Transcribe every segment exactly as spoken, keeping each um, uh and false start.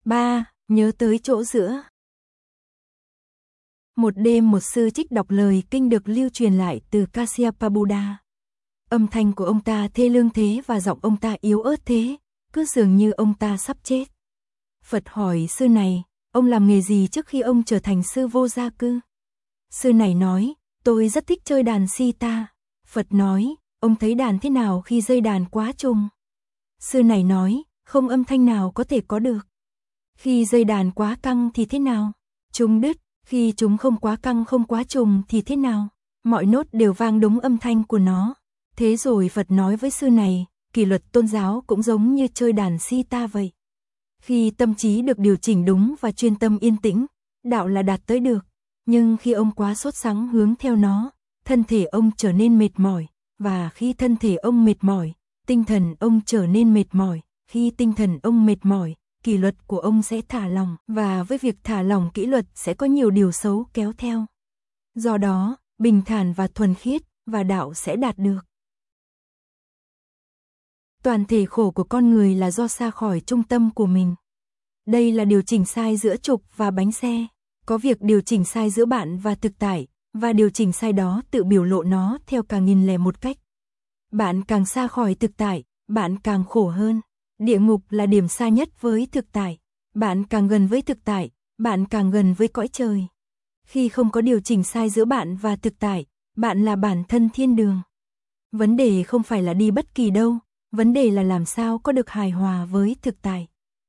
ba. Nhớ tới chỗ giữa. Một đêm một sư trích đọc lời kinh được lưu truyền lại từ Kasyapa Buddha. Âm thanh của ông ta thê lương thế và giọng ông ta yếu ớt thế, cứ dường như ông ta sắp chết. Phật hỏi sư này, ông làm nghề gì trước khi ông trở thành sư vô gia cư? Sư này nói, tôi rất thích chơi đàn sitar. Phật nói, ông thấy đàn thế nào khi dây đàn quá trùng? Sư này nói, không âm thanh nào có thể có được. Khi dây đàn quá căng thì thế nào? Chúng đứt, khi chúng không quá căng không quá trùng thì thế nào? Mọi nốt đều vang đúng âm thanh của nó. Thế rồi Phật nói với sư này, kỷ luật tôn giáo cũng giống như chơi đàn sitar vậy. Khi tâm trí được điều chỉnh đúng và chuyên tâm yên tĩnh, đạo là đạt tới được. Nhưng khi ông quá sốt sắng hướng theo nó, thân thể ông trở nên mệt mỏi, và khi thân thể ông mệt mỏi, tinh thần ông trở nên mệt mỏi, khi tinh thần ông mệt mỏi, kỷ luật của ông sẽ thả lỏng, và với việc thả lỏng kỷ luật sẽ có nhiều điều xấu kéo theo. Do đó, bình thản và thuần khiết, và đạo sẽ đạt được. Toàn thể khổ của con người là do xa khỏi trung tâm của mình. Đây là điều chỉnh sai giữa trục và bánh xe. Có việc điều chỉnh sai giữa bạn và thực tại, và điều chỉnh sai đó tự biểu lộ nó theo cả nghìn lẻ một cách. Bạn càng xa khỏi thực tại, bạn càng khổ hơn. Địa ngục là điểm xa nhất với thực tại. Bạn càng gần với thực tại, bạn càng gần với cõi trời. Khi không có điều chỉnh sai giữa bạn và thực tại, bạn là bản thân thiên đường. Vấn đề không phải là đi bất kỳ đâu, vấn đề là làm sao có được hài hòa với thực tại.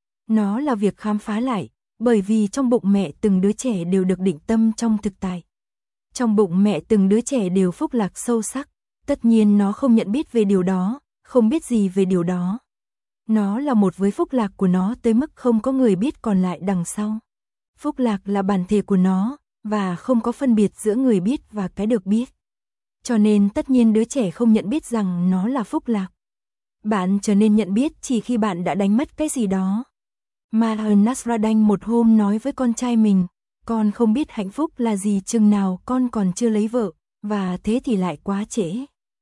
Nó là việc khám phá lại, bởi vì trong bụng mẹ từng đứa trẻ đều được định tâm trong thực tại. Trong bụng mẹ từng đứa trẻ đều phúc lạc sâu sắc, tất nhiên nó không nhận biết về điều đó, không biết gì về điều đó. Nó là một với phúc lạc của nó tới mức không có người biết còn lại đằng sau. Phúc lạc là bản thể của nó, và không có phân biệt giữa người biết và cái được biết. Cho nên tất nhiên đứa trẻ không nhận biết rằng nó là phúc lạc. Bạn trở nên nhận biết chỉ khi bạn đã đánh mất cái gì đó. Maharaj Nasruddin một hôm nói với con trai mình, con không biết hạnh phúc là gì chừng nào con còn chưa lấy vợ, và thế thì lại quá trễ.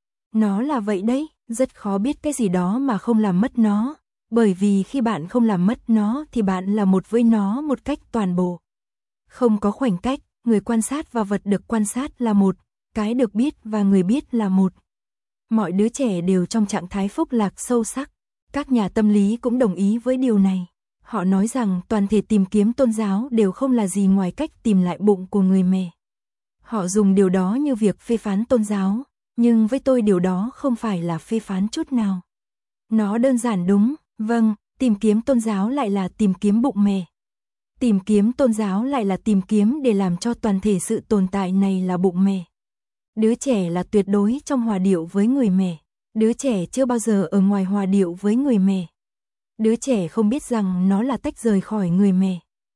Nó là vậy đấy, rất khó biết cái gì đó mà không làm mất nó, bởi vì khi bạn không làm mất nó thì bạn là một với nó một cách toàn bộ. Không có khoảnh cách, người quan sát và vật được quan sát là một, cái được biết và người biết là một. Mọi đứa trẻ đều trong trạng thái phúc lạc sâu sắc. Các nhà tâm lý cũng đồng ý với điều này. Họ nói rằng toàn thể tìm kiếm tôn giáo đều không là gì ngoài cách tìm lại bụng của người mẹ. Họ dùng điều đó như việc phê phán tôn giáo, nhưng với tôi điều đó không phải là phê phán chút nào. Nó đơn giản đúng, vâng, tìm kiếm tôn giáo lại là tìm kiếm bụng mẹ. Tìm kiếm tôn giáo lại là tìm kiếm để làm cho toàn thể sự tồn tại này là bụng mẹ. Đứa trẻ là tuyệt đối trong hòa điệu với người mẹ. Đứa trẻ chưa bao giờ ở ngoài hòa điệu với người mẹ. Đứa trẻ không biết rằng nó là tách rời khỏi người mẹ.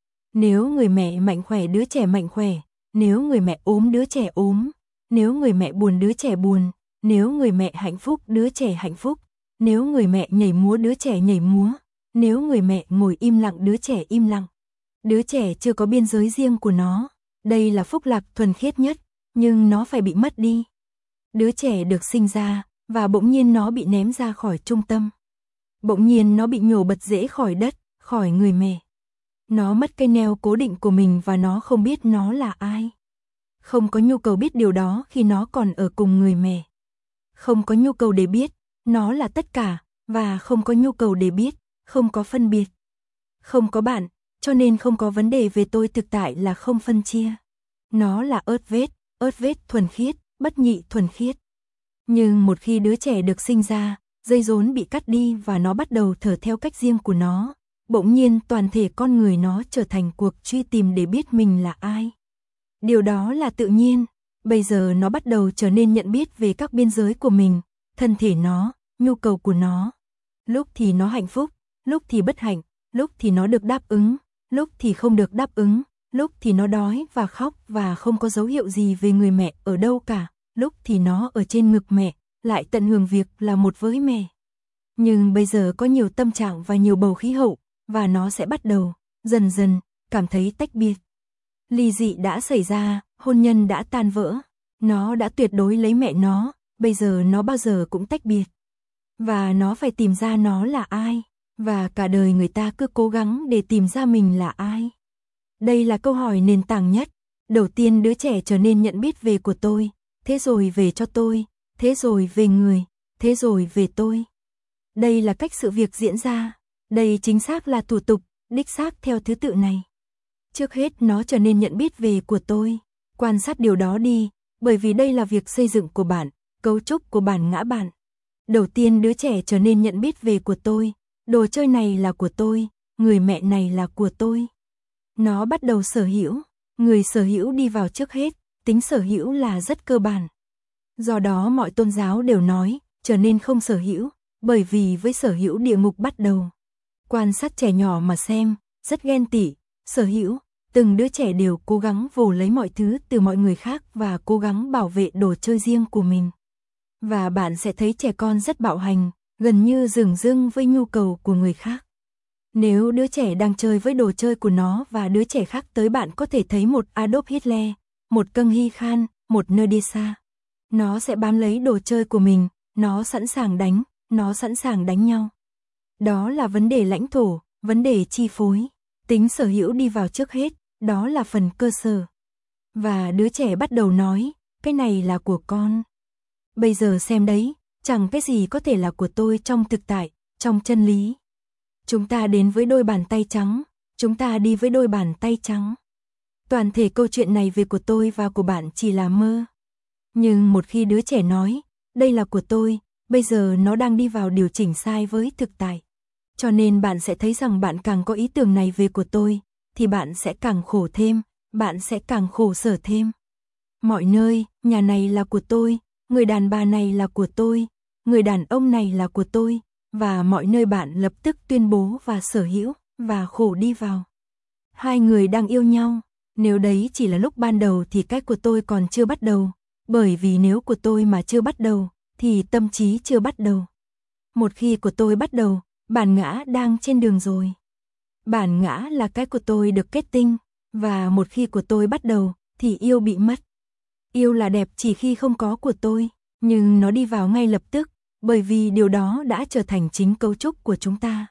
Nếu người mẹ mạnh khỏe đứa trẻ mạnh khỏe, nếu người mẹ ốm đứa trẻ ốm, nếu người mẹ buồn đứa trẻ buồn, nếu người mẹ hạnh phúc đứa trẻ hạnh phúc, nếu người mẹ nhảy múa đứa trẻ nhảy múa, nếu người mẹ ngồi im lặng đứa trẻ im lặng. Đứa trẻ chưa có biên giới riêng của nó, đây là phúc lạc thuần khiết nhất, nhưng nó phải bị mất đi. Đứa trẻ được sinh ra, và bỗng nhiên nó bị ném ra khỏi trung tâm. Bỗng nhiên nó bị nhổ bật rễ khỏi đất, khỏi người mẹ. Nó mất cây neo cố định của mình và nó không biết nó là ai. Không có nhu cầu biết điều đó khi nó còn ở cùng người mẹ. Không có nhu cầu để biết, nó là tất cả, và không có nhu cầu để biết, không có phân biệt. Không có bạn, cho nên không có vấn đề về tôi thực tại là không phân chia. Nó là ớt vết, ớt vết thuần khiết, bất nhị thuần khiết. Nhưng một khi đứa trẻ được sinh ra, dây rốn bị cắt đi và nó bắt đầu thở theo cách riêng của nó, bỗng nhiên toàn thể con người nó trở thành cuộc truy tìm để biết mình là ai. Điều đó là tự nhiên, bây giờ nó bắt đầu trở nên nhận biết về các biên giới của mình, thân thể nó, nhu cầu của nó. Lúc thì nó hạnh phúc, lúc thì bất hạnh, lúc thì nó được đáp ứng, lúc thì không được đáp ứng, lúc thì nó đói và khóc và không có dấu hiệu gì về người mẹ ở đâu cả, lúc thì nó ở trên ngực mẹ, lại tận hưởng việc là một với mẹ. Nhưng bây giờ có nhiều tâm trạng và nhiều bầu khí hậu, và nó sẽ bắt đầu, dần dần, cảm thấy tách biệt. Ly dị đã xảy ra, hôn nhân đã tan vỡ, nó đã tuyệt đối lấy mẹ nó, bây giờ nó bao giờ cũng tách biệt. Và nó phải tìm ra nó là ai. Và cả đời người ta cứ cố gắng để tìm ra mình là ai. Đây là câu hỏi nền tảng nhất. Đầu tiên đứa trẻ trở nên nhận biết về của tôi, thế rồi về cho tôi, thế rồi về người, thế rồi về tôi. Đây là cách sự việc diễn ra. Đây chính xác là thủ tục, đích xác theo thứ tự này. Trước hết nó trở nên nhận biết về của tôi. Quan sát điều đó đi, bởi vì đây là việc xây dựng của bạn, cấu trúc của bản ngã bạn. Đầu tiên đứa trẻ trở nên nhận biết về của tôi. Đồ chơi này là của tôi, người mẹ này là của tôi. Nó bắt đầu sở hữu, người sở hữu đi vào trước hết, tính sở hữu là rất cơ bản. Do đó mọi tôn giáo đều nói, trở nên không sở hữu, bởi vì với sở hữu địa ngục bắt đầu. Quan sát trẻ nhỏ mà xem, rất ghen tị, sở hữu, từng đứa trẻ đều cố gắng vồ lấy mọi thứ từ mọi người khác và cố gắng bảo vệ đồ chơi riêng của mình. Và bạn sẽ thấy trẻ con rất bạo hành, gần như dửng dưng với nhu cầu của người khác. Nếu đứa trẻ đang chơi với đồ chơi của nó và đứa trẻ khác tới, bạn có thể thấy một Adolf Hitler, một Cưng Hy Khan, một Nerdisa. Nó sẽ bám lấy đồ chơi của mình, nó sẵn sàng đánh, nó sẵn sàng đánh nhau. Đó là vấn đề lãnh thổ, vấn đề chi phối. Tính sở hữu đi vào trước hết, đó là phần cơ sở. Và đứa trẻ bắt đầu nói, cái này là của con. Bây giờ xem đấy, chẳng cái gì có thể là của tôi trong thực tại, trong chân lý. Chúng ta đến với đôi bàn tay trắng, chúng ta đi với đôi bàn tay trắng. Toàn thể câu chuyện này về của tôi và của bạn chỉ là mơ. Nhưng một khi đứa trẻ nói, đây là của tôi, bây giờ nó đang đi vào điều chỉnh sai với thực tại. Cho nên bạn sẽ thấy rằng bạn càng có ý tưởng này về của tôi, thì bạn sẽ càng khổ thêm, bạn sẽ càng khổ sở thêm. Mọi nơi, nhà này là của tôi, người đàn bà này là của tôi, người đàn ông này là của tôi, và mọi nơi bạn lập tức tuyên bố và sở hữu, và khổ đi vào. Hai người đang yêu nhau, nếu đấy chỉ là lúc ban đầu thì cái của tôi còn chưa bắt đầu, bởi vì nếu của tôi mà chưa bắt đầu, thì tâm trí chưa bắt đầu. Một khi của tôi bắt đầu, bản ngã đang trên đường rồi. Bản ngã là cái của tôi được kết tinh, và một khi của tôi bắt đầu, thì yêu bị mất. Yêu là đẹp chỉ khi không có của tôi, nhưng nó đi vào ngay lập tức, bởi vì điều đó đã trở thành chính cấu trúc của chúng ta.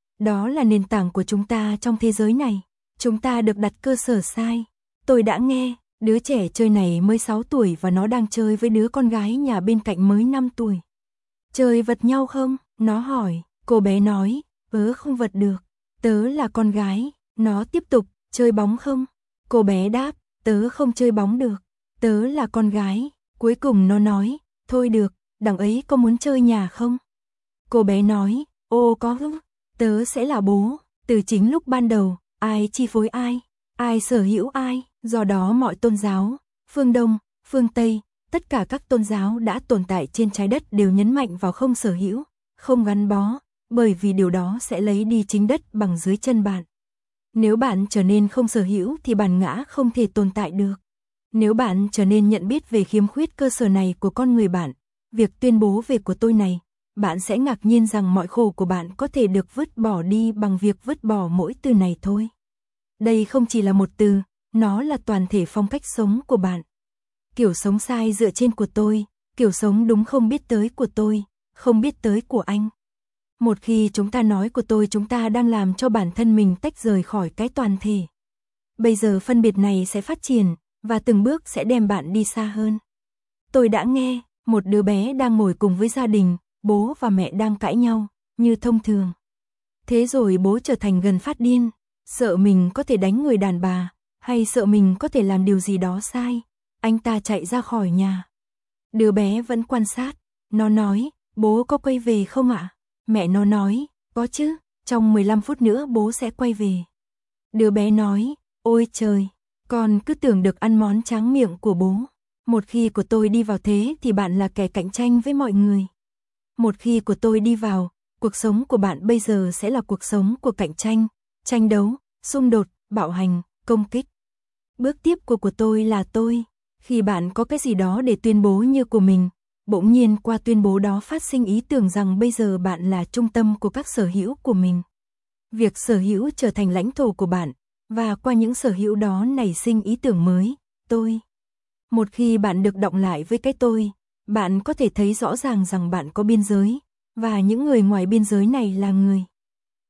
Đó là nền tảng của chúng ta trong thế giới này. Chúng ta được đặt cơ sở sai. Tôi đã nghe, đứa trẻ chơi này mới sáu tuổi và nó đang chơi với đứa con gái nhà bên cạnh mới năm tuổi. Chơi vật nhau không? Nó hỏi. Cô bé nói, tớ không vật được. Tớ là con gái. Nó tiếp tục, chơi bóng không? Cô bé đáp, tớ không chơi bóng được. Tớ là con gái. Cuối cùng nó nói, thôi được, đằng ấy có muốn chơi nhà không? Cô bé nói, ô có, tớ sẽ là bố. Từ chính lúc ban đầu, ai chi phối ai, ai sở hữu ai, do đó mọi tôn giáo, phương Đông, phương Tây, tất cả các tôn giáo đã tồn tại trên trái đất đều nhấn mạnh vào không sở hữu, không gắn bó, bởi vì điều đó sẽ lấy đi chính đất bằng dưới chân bạn. Nếu bạn trở nên không sở hữu thì bản ngã không thể tồn tại được. Nếu bạn trở nên nhận biết về khiếm khuyết cơ sở này của con người bạn, việc tuyên bố về của tôi này, bạn sẽ ngạc nhiên rằng mọi khổ của bạn có thể được vứt bỏ đi bằng việc vứt bỏ mỗi từ này thôi. Đây không chỉ là một từ, nó là toàn thể phong cách sống của bạn. Kiểu sống sai dựa trên của tôi, kiểu sống đúng không biết tới của tôi, không biết tới của anh. Một khi chúng ta nói của tôi, chúng ta đang làm cho bản thân mình tách rời khỏi cái toàn thể. Bây giờ phân biệt này sẽ phát triển, và từng bước sẽ đem bạn đi xa hơn. Tôi đã nghe, một đứa bé đang ngồi cùng với gia đình, bố và mẹ đang cãi nhau, như thông thường. Thế rồi bố trở thành gần phát điên, sợ mình có thể đánh người đàn bà, hay sợ mình có thể làm điều gì đó sai. Anh ta chạy ra khỏi nhà. Đứa bé vẫn quan sát, nó nói, bố có quay về không ạ? Mẹ nó nói, có chứ, trong mười lăm phút nữa bố sẽ quay về. Đứa bé nói, ôi trời, con cứ tưởng được ăn món tráng miệng của bố. Một khi của tôi đi vào thế thì bạn là kẻ cạnh tranh với mọi người. Một khi của tôi đi vào, cuộc sống của bạn bây giờ sẽ là cuộc sống của cạnh tranh, tranh đấu, xung đột, bạo hành, công kích. Bước tiếp của của tôi là tôi. Khi bạn có cái gì đó để tuyên bố như của mình, bỗng nhiên qua tuyên bố đó phát sinh ý tưởng rằng bây giờ bạn là trung tâm của các sở hữu của mình. Việc sở hữu trở thành lãnh thổ của bạn, và qua những sở hữu đó nảy sinh ý tưởng mới, tôi. Một khi bạn được động lại với cái tôi, bạn có thể thấy rõ ràng rằng bạn có biên giới, và những người ngoài biên giới này là người.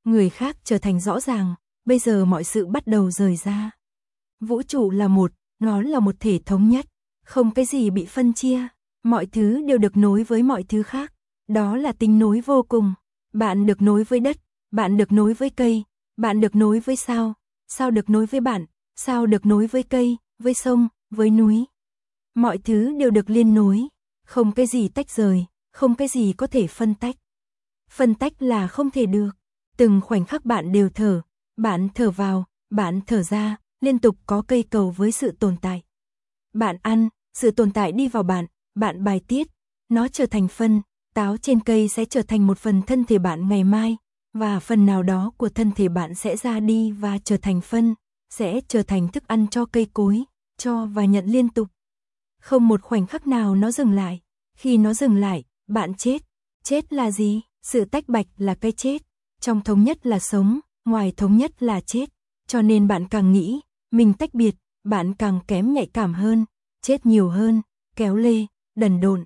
người khác trở thành rõ ràng, bây giờ mọi sự bắt đầu rời ra. Vũ trụ là một, nó là một thể thống nhất, không cái gì bị phân chia, mọi thứ đều được nối với mọi thứ khác, đó là tính nối vô cùng. Bạn được nối với đất, bạn được nối với cây, bạn được nối với sao, sao được nối với bạn, sao được nối với cây, với sông, với núi. Mọi thứ đều được liên nối, không cái gì tách rời, không cái gì có thể phân tách. Phân tách là không thể được. Từng khoảnh khắc bạn đều thở, bạn thở vào, bạn thở ra, liên tục có cây cầu với sự tồn tại. Bạn ăn, sự tồn tại đi vào bạn, bạn bài tiết, nó trở thành phân, táo trên cây sẽ trở thành một phần thân thể bạn ngày mai, và phần nào đó của thân thể bạn sẽ ra đi và trở thành phân, sẽ trở thành thức ăn cho cây cối, cho và nhận liên tục. Không một khoảnh khắc nào nó dừng lại, khi nó dừng lại, bạn chết. Chết là gì? Sự tách bạch là cái chết, trong thống nhất là sống, ngoài thống nhất là chết, cho nên bạn càng nghĩ mình tách biệt, bạn càng kém nhạy cảm hơn, chết nhiều hơn, kéo lê, đần độn.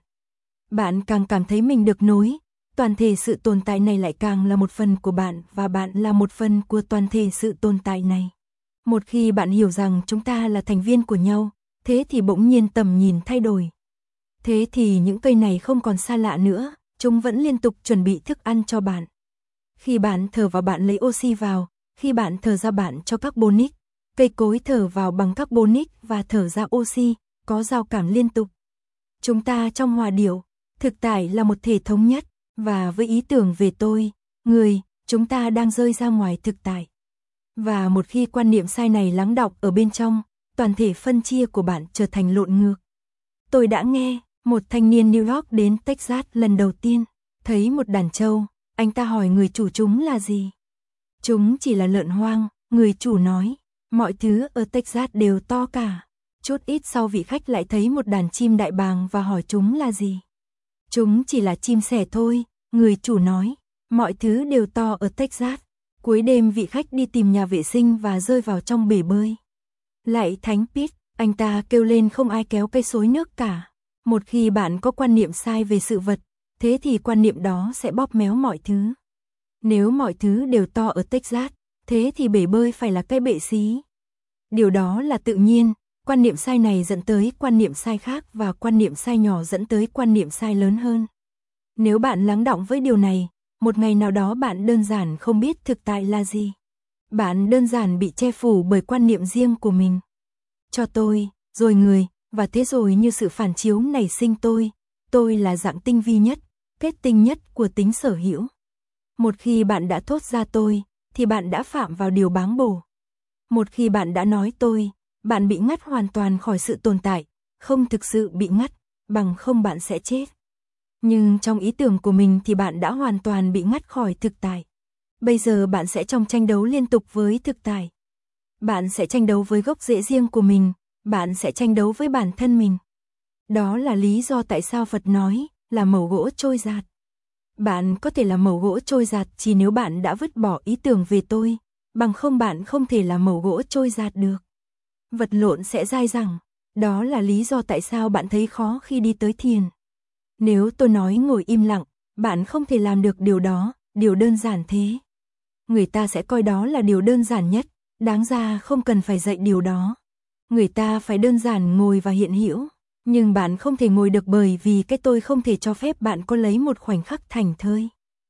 Bạn càng cảm thấy mình được nối, toàn thể sự tồn tại này lại càng là một phần của bạn và bạn là một phần của toàn thể sự tồn tại này. Một khi bạn hiểu rằng chúng ta là thành viên của nhau, thế thì bỗng nhiên tầm nhìn thay đổi. Thế thì những cây này không còn xa lạ nữa, chúng vẫn liên tục chuẩn bị thức ăn cho bạn. Khi bạn thở vào bạn lấy oxy vào, khi bạn thở ra bạn cho carbonic, cây cối thở vào bằng carbonic và thở ra oxy, có giao cảm liên tục. Chúng ta trong hòa điệu, thực tại là một thể thống nhất, và với ý tưởng về tôi, người, chúng ta đang rơi ra ngoài thực tại. Và một khi quan niệm sai này lắng đọng ở bên trong, toàn thể phân chia của bạn trở thành lộn ngược. Tôi đã nghe, một thanh niên New York đến Texas lần đầu tiên, thấy một đàn trâu, anh ta hỏi người chủ chúng là gì. Chúng chỉ là lợn hoang, người chủ nói, mọi thứ ở Texas đều to cả. Chút ít sau vị khách lại thấy một đàn chim đại bàng và hỏi chúng là gì. Chúng chỉ là chim sẻ thôi, người chủ nói, mọi thứ đều to ở Texas. Cuối đêm vị khách đi tìm nhà vệ sinh và rơi vào trong bể bơi. Lạy Thánh Pete, anh ta kêu lên không ai kéo cây xối nước cả. Một khi bạn có quan niệm sai về sự vật, thế thì quan niệm đó sẽ bóp méo mọi thứ. Nếu mọi thứ đều to ở Texas, thế thì bể bơi phải là cái bệ xí. Điều đó là tự nhiên, quan niệm sai này dẫn tới quan niệm sai khác và quan niệm sai nhỏ dẫn tới quan niệm sai lớn hơn. Nếu bạn lắng đọng với điều này, một ngày nào đó bạn đơn giản không biết thực tại là gì. Bạn đơn giản bị che phủ bởi quan niệm riêng của mình. Cho tôi, rồi người, và thế rồi như sự phản chiếu nảy sinh tôi, tôi là dạng tinh vi nhất, kết tinh nhất của tính sở hữu. Một khi bạn đã thốt ra tôi, thì bạn đã phạm vào điều báng bổ. Một khi bạn đã nói tôi, bạn bị ngắt hoàn toàn khỏi sự tồn tại, không thực sự bị ngắt, bằng không bạn sẽ chết. Nhưng trong ý tưởng của mình thì bạn đã hoàn toàn bị ngắt khỏi thực tại. Bây giờ bạn sẽ trong tranh đấu liên tục với thực tại. Bạn sẽ tranh đấu với gốc rễ riêng của mình, bạn sẽ tranh đấu với bản thân mình. Đó là lý do tại sao Phật nói là mẩu gỗ trôi giạt. Bạn có thể là mẩu gỗ trôi giạt chỉ nếu bạn đã vứt bỏ ý tưởng về tôi, bằng không bạn không thể là mẩu gỗ trôi giạt được. Vật lộn sẽ dai dẳng, đó là lý do tại sao bạn thấy khó khi đi tới thiền. Nếu tôi nói ngồi im lặng, bạn không thể làm được điều đó, điều đơn giản thế. Người ta sẽ coi đó là điều đơn giản nhất, đáng ra không cần phải dạy điều đó. Người ta phải đơn giản ngồi và hiện hữu, nhưng bạn không thể ngồi được bởi vì cái tôi không thể cho phép bạn có lấy một khoảnh khắc thảnh thơi.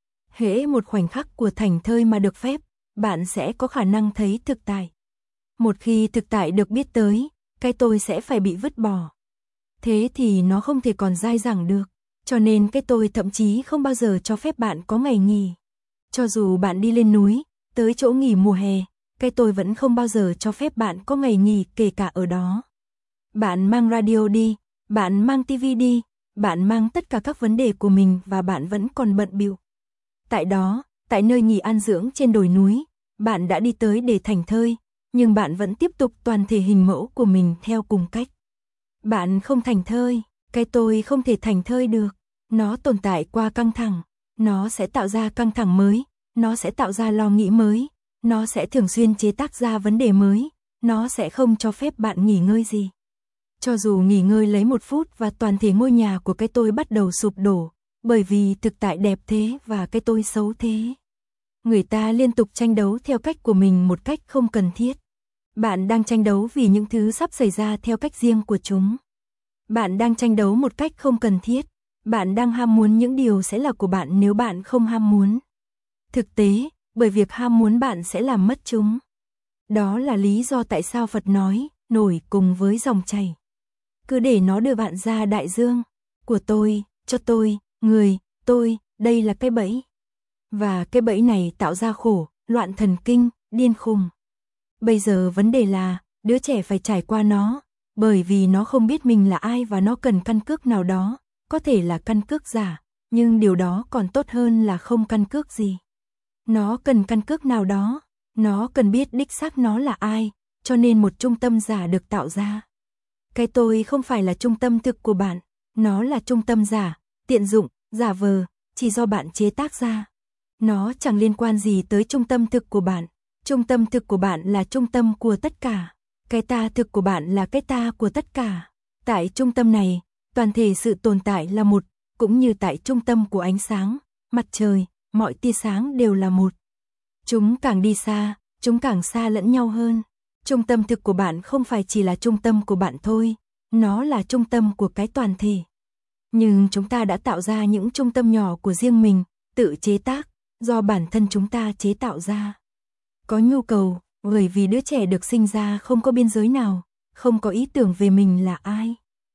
Hễ một khoảnh khắc của thảnh thơi mà được phép, bạn sẽ có khả năng thấy thực tại. Một khi thực tại được biết tới, cái tôi sẽ phải bị vứt bỏ. Thế thì nó không thể còn dai dẳng được, cho nên cái tôi thậm chí không bao giờ cho phép bạn có ngày nghỉ. Cho dù bạn đi lên núi, tới chỗ nghỉ mùa hè, cái tôi vẫn không bao giờ cho phép bạn có ngày nghỉ kể cả ở đó. Bạn mang radio đi, bạn mang tivi đi, bạn mang tất cả các vấn đề của mình và bạn vẫn còn bận bịu. Tại đó, tại nơi nghỉ an dưỡng trên đồi núi, bạn đã đi tới để thảnh thơi, nhưng bạn vẫn tiếp tục toàn thể hình mẫu của mình theo cùng cách. Bạn không thảnh thơi, cái tôi không thể thảnh thơi được, nó tồn tại qua căng thẳng, nó sẽ tạo ra căng thẳng mới, nó sẽ tạo ra lo nghĩ mới, nó sẽ thường xuyên chế tác ra vấn đề mới, nó sẽ không cho phép bạn nghỉ ngơi gì. Cho dù nghỉ ngơi lấy một phút và toàn thể ngôi nhà của cái tôi bắt đầu sụp đổ, bởi vì thực tại đẹp thế và cái tôi xấu thế. Người ta liên tục tranh đấu theo cách của mình một cách không cần thiết. Bạn đang tranh đấu vì những thứ sắp xảy ra theo cách riêng của chúng. Bạn đang tranh đấu một cách không cần thiết. Bạn đang ham muốn những điều sẽ là của bạn nếu bạn không ham muốn. Thực tế, bởi việc ham muốn bạn sẽ làm mất chúng. Đó là lý do tại sao Phật nói, nổi cùng với dòng chảy. Cứ để nó đưa bạn ra đại dương. Của tôi, cho tôi, người, tôi, đây là cái bẫy. Và cái bẫy này tạo ra khổ, loạn thần kinh, điên khùng. Bây giờ vấn đề là, đứa trẻ phải trải qua nó, bởi vì nó không biết mình là ai và nó cần căn cước nào đó, có thể là căn cước giả, nhưng điều đó còn tốt hơn là không căn cước gì. Nó cần căn cước nào đó, nó cần biết đích xác nó là ai, cho nên một trung tâm giả được tạo ra. Cái tôi không phải là trung tâm thực của bạn, nó là trung tâm giả, tiện dụng, giả vờ, chỉ do bạn chế tác ra. Nó chẳng liên quan gì tới trung tâm thực của bạn. Trung tâm thực của bạn là trung tâm của tất cả. Cái ta thực của bạn là cái ta của tất cả. Tại trung tâm này, toàn thể sự tồn tại là một, cũng như tại trung tâm của ánh sáng, mặt trời, mọi tia sáng đều là một. Chúng càng đi xa, chúng càng xa lẫn nhau hơn. Trung tâm thực của bạn không phải chỉ là trung tâm của bạn thôi, nó là trung tâm của cái toàn thể. Nhưng chúng ta đã tạo ra những trung tâm nhỏ của riêng mình, tự chế tác, do bản thân chúng ta chế tạo ra. Có nhu cầu, bởi vì đứa trẻ được sinh ra không có biên giới nào, không có ý tưởng về mình là ai.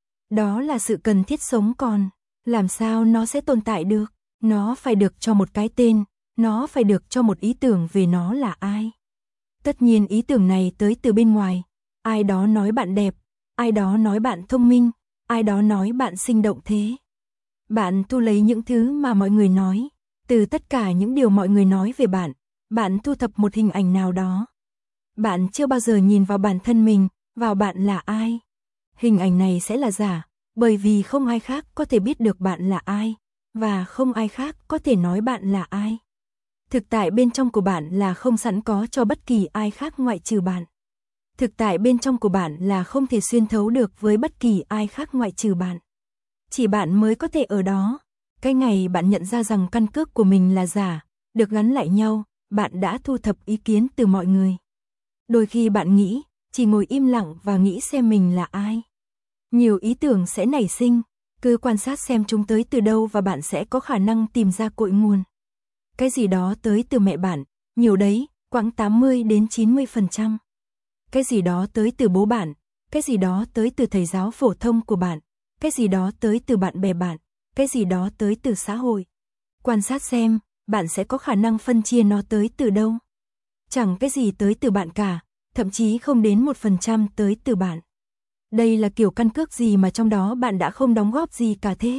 Đó là sự cần thiết sống còn, làm sao nó sẽ tồn tại được, nó phải được cho một cái tên, nó phải được cho một ý tưởng về nó là ai. Tất nhiên ý tưởng này tới từ bên ngoài, ai đó nói bạn đẹp, ai đó nói bạn thông minh, ai đó nói bạn sinh động thế. Bạn thu lấy những thứ mà mọi người nói, từ tất cả những điều mọi người nói về bạn, bạn thu thập một hình ảnh nào đó. Bạn chưa bao giờ nhìn vào bản thân mình, vào bạn là ai. Hình ảnh này sẽ là giả, bởi vì không ai khác có thể biết được bạn là ai, và không ai khác có thể nói bạn là ai. Thực tại bên trong của bạn là không sẵn có cho bất kỳ ai khác ngoại trừ bạn. Thực tại bên trong của bạn là không thể xuyên thấu được với bất kỳ ai khác ngoại trừ bạn. Chỉ bạn mới có thể ở đó. Cái ngày bạn nhận ra rằng căn cước của mình là giả, được gắn lại nhau, bạn đã thu thập ý kiến từ mọi người. Đôi khi bạn nghĩ, chỉ ngồi im lặng và nghĩ xem mình là ai. Nhiều ý tưởng sẽ nảy sinh, cứ quan sát xem chúng tới từ đâu và bạn sẽ có khả năng tìm ra cội nguồn. Cái gì đó tới từ mẹ bạn, nhiều đấy, khoảng tám mươi đến chín mươi phần trăm. Cái gì đó tới từ bố bạn, cái gì đó tới từ thầy giáo phổ thông của bạn, cái gì đó tới từ bạn bè bạn, cái gì đó tới từ xã hội. Quan sát xem, bạn sẽ có khả năng phân chia nó tới từ đâu. Chẳng cái gì tới từ bạn cả, thậm chí không đến một phần trăm tới từ bạn. Đây là kiểu căn cước gì mà trong đó bạn đã không đóng góp gì cả thế?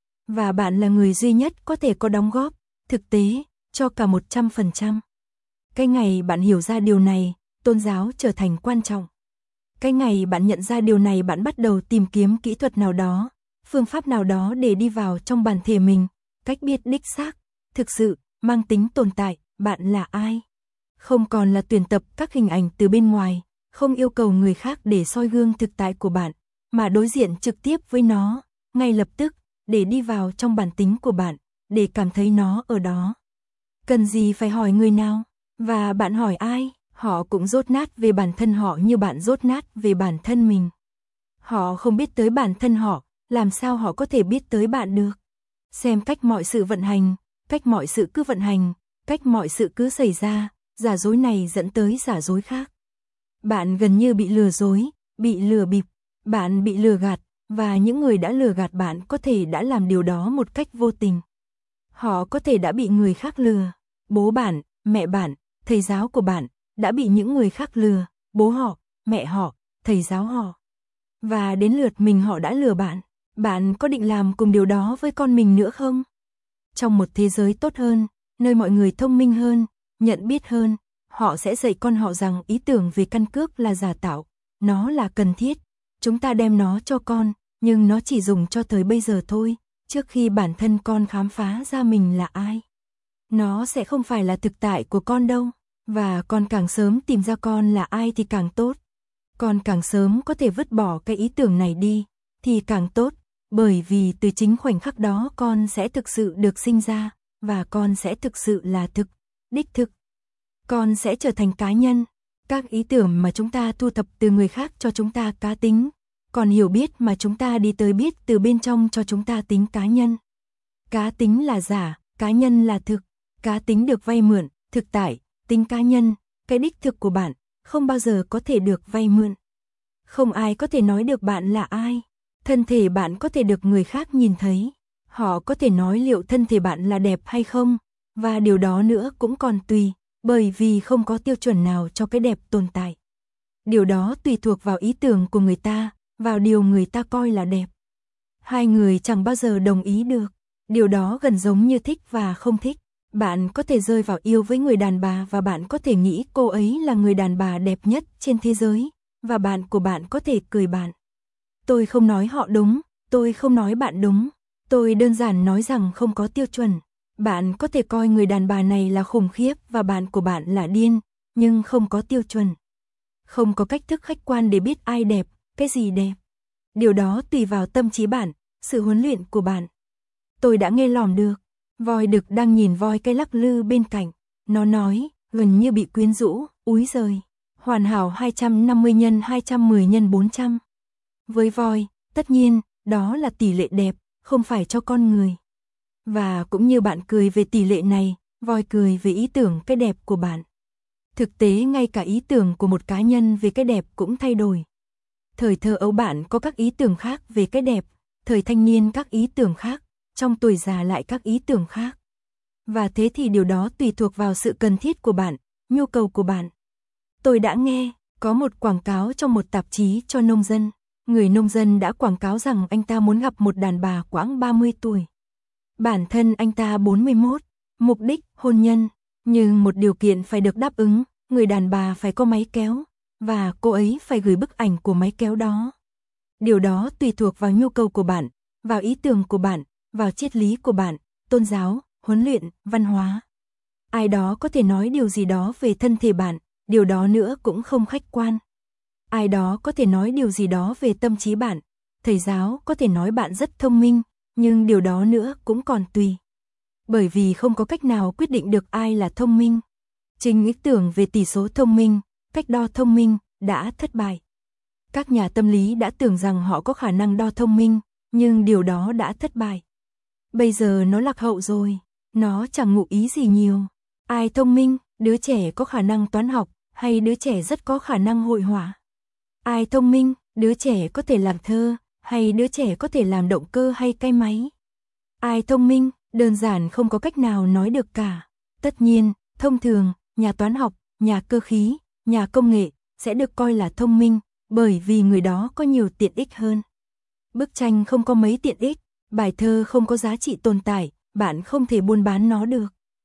Và bạn là người duy nhất có thể có đóng góp, thực tế, cho cả một trăm phần trăm. Cái ngày bạn hiểu ra điều này, tôn giáo trở thành quan trọng. Cái ngày bạn nhận ra điều này bạn bắt đầu tìm kiếm kỹ thuật nào đó, phương pháp nào đó để đi vào trong bản thể mình, cách biết đích xác, thực sự, mang tính tồn tại, bạn là ai. Không còn là tuyển tập các hình ảnh từ bên ngoài, không yêu cầu người khác để soi gương thực tại của bạn, mà đối diện trực tiếp với nó, ngay lập tức, để đi vào trong bản tính của bạn, để cảm thấy nó ở đó. Cần gì phải hỏi người nào, và bạn hỏi ai, họ cũng dốt nát về bản thân họ như bạn dốt nát về bản thân mình. Họ không biết tới bản thân họ, làm sao họ có thể biết tới bạn được. Xem cách mọi sự vận hành, cách mọi sự cứ vận hành, cách mọi sự cứ xảy ra, giả dối này dẫn tới giả dối khác. Bạn gần như bị lừa dối, bị lừa bịp, bạn bị lừa gạt, và những người đã lừa gạt bạn có thể đã làm điều đó một cách vô tình. Họ có thể đã bị người khác lừa, bố bạn, mẹ bạn, thầy giáo của bạn, đã bị những người khác lừa, bố họ, mẹ họ, thầy giáo họ. Và đến lượt mình họ đã lừa bạn, bạn có định làm cùng điều đó với con mình nữa không? Trong một thế giới tốt hơn, nơi mọi người thông minh hơn, nhận biết hơn, họ sẽ dạy con họ rằng ý tưởng về căn cước là giả tạo, nó là cần thiết. Chúng ta đem nó cho con, nhưng nó chỉ dùng cho thời bây giờ thôi, trước khi bản thân con khám phá ra mình là ai. Nó sẽ không phải là thực tại của con đâu, và con càng sớm tìm ra con là ai thì càng tốt. Con càng sớm có thể vứt bỏ cái ý tưởng này đi, thì càng tốt, bởi vì từ chính khoảnh khắc đó con sẽ thực sự được sinh ra, và con sẽ thực sự là thực. đích thực. Con sẽ trở thành cá nhân. Các ý tưởng mà chúng ta thu thập từ người khác cho chúng ta cá tính, còn hiểu biết mà chúng ta đi tới biết từ bên trong cho chúng ta tính cá nhân. Cá tính là giả, cá nhân là thực. Cá tính được vay mượn, thực tại, tính cá nhân, cái đích thực của bạn, không bao giờ có thể được vay mượn. Không ai có thể nói được bạn là ai. Thân thể bạn có thể được người khác nhìn thấy. Họ có thể nói liệu thân thể bạn là đẹp hay không, và điều đó nữa cũng còn tùy, bởi vì không có tiêu chuẩn nào cho cái đẹp tồn tại. Điều đó tùy thuộc vào ý tưởng của người ta, vào điều người ta coi là đẹp. Hai người chẳng bao giờ đồng ý được. Điều đó gần giống như thích và không thích. Bạn có thể rơi vào yêu với người đàn bà và bạn có thể nghĩ cô ấy là người đàn bà đẹp nhất trên thế giới, và bạn của bạn có thể cười bạn. Tôi không nói họ đúng, tôi không nói bạn đúng. Tôi đơn giản nói rằng không có tiêu chuẩn. Bạn có thể coi người đàn bà này là khủng khiếp và bạn của bạn là điên, nhưng không có tiêu chuẩn. Không có cách thức khách quan để biết ai đẹp, cái gì đẹp. Điều đó tùy vào tâm trí bạn, sự huấn luyện của bạn. Tôi đã nghe lỏm được. Voi đực đang nhìn voi cây lắc lư bên cạnh. Nó nói, gần như bị quyến rũ, úi giời. Hoàn hảo hai trăm năm mươi nhân hai trăm mười nhân bốn trăm. Với voi, tất nhiên, đó là tỷ lệ đẹp, không phải cho con người. Và cũng như bạn cười về tỷ lệ này, voi cười về ý tưởng cái đẹp của bạn. Thực tế ngay cả ý tưởng của một cá nhân về cái đẹp cũng thay đổi. Thời thơ ấu bạn có các ý tưởng khác về cái đẹp, thời thanh niên các ý tưởng khác, trong tuổi già lại các ý tưởng khác. Và thế thì điều đó tùy thuộc vào sự cần thiết của bạn, nhu cầu của bạn. Tôi đã nghe, có một quảng cáo trong một tạp chí cho nông dân. Người nông dân đã quảng cáo rằng anh ta muốn gặp một đàn bà khoảng ba mươi tuổi. Bản thân anh ta bốn mươi mốt, mục đích hôn nhân, nhưng một điều kiện phải được đáp ứng, người đàn bà phải có máy kéo, và cô ấy phải gửi bức ảnh của máy kéo đó. Điều đó tùy thuộc vào nhu cầu của bạn, vào ý tưởng của bạn, vào triết lý của bạn, tôn giáo, huấn luyện, văn hóa. Ai đó có thể nói điều gì đó về thân thể bạn, điều đó nữa cũng không khách quan. Ai đó có thể nói điều gì đó về tâm trí bạn, thầy giáo có thể nói bạn rất thông minh, nhưng điều đó nữa cũng còn tùy. Bởi vì không có cách nào quyết định được ai là thông minh. Chính ý tưởng về tỷ số thông minh, cách đo thông minh, đã thất bại. Các nhà tâm lý đã tưởng rằng họ có khả năng đo thông minh, nhưng điều đó đã thất bại. Bây giờ nó lạc hậu rồi, nó chẳng ngụ ý gì nhiều. Ai thông minh, đứa trẻ có khả năng toán học, hay đứa trẻ rất có khả năng hội họa? Ai thông minh, đứa trẻ có thể làm thơ, hay đứa trẻ có thể làm động cơ hay cái máy? Ai thông minh, đơn giản không có cách nào nói được cả. Tất nhiên, thông thường, nhà toán học, nhà cơ khí, nhà công nghệ sẽ được coi là thông minh, bởi vì người đó có nhiều tiện ích hơn. Bức tranh không có mấy tiện ích, bài thơ không có giá trị tồn tại, bạn không thể buôn bán nó được.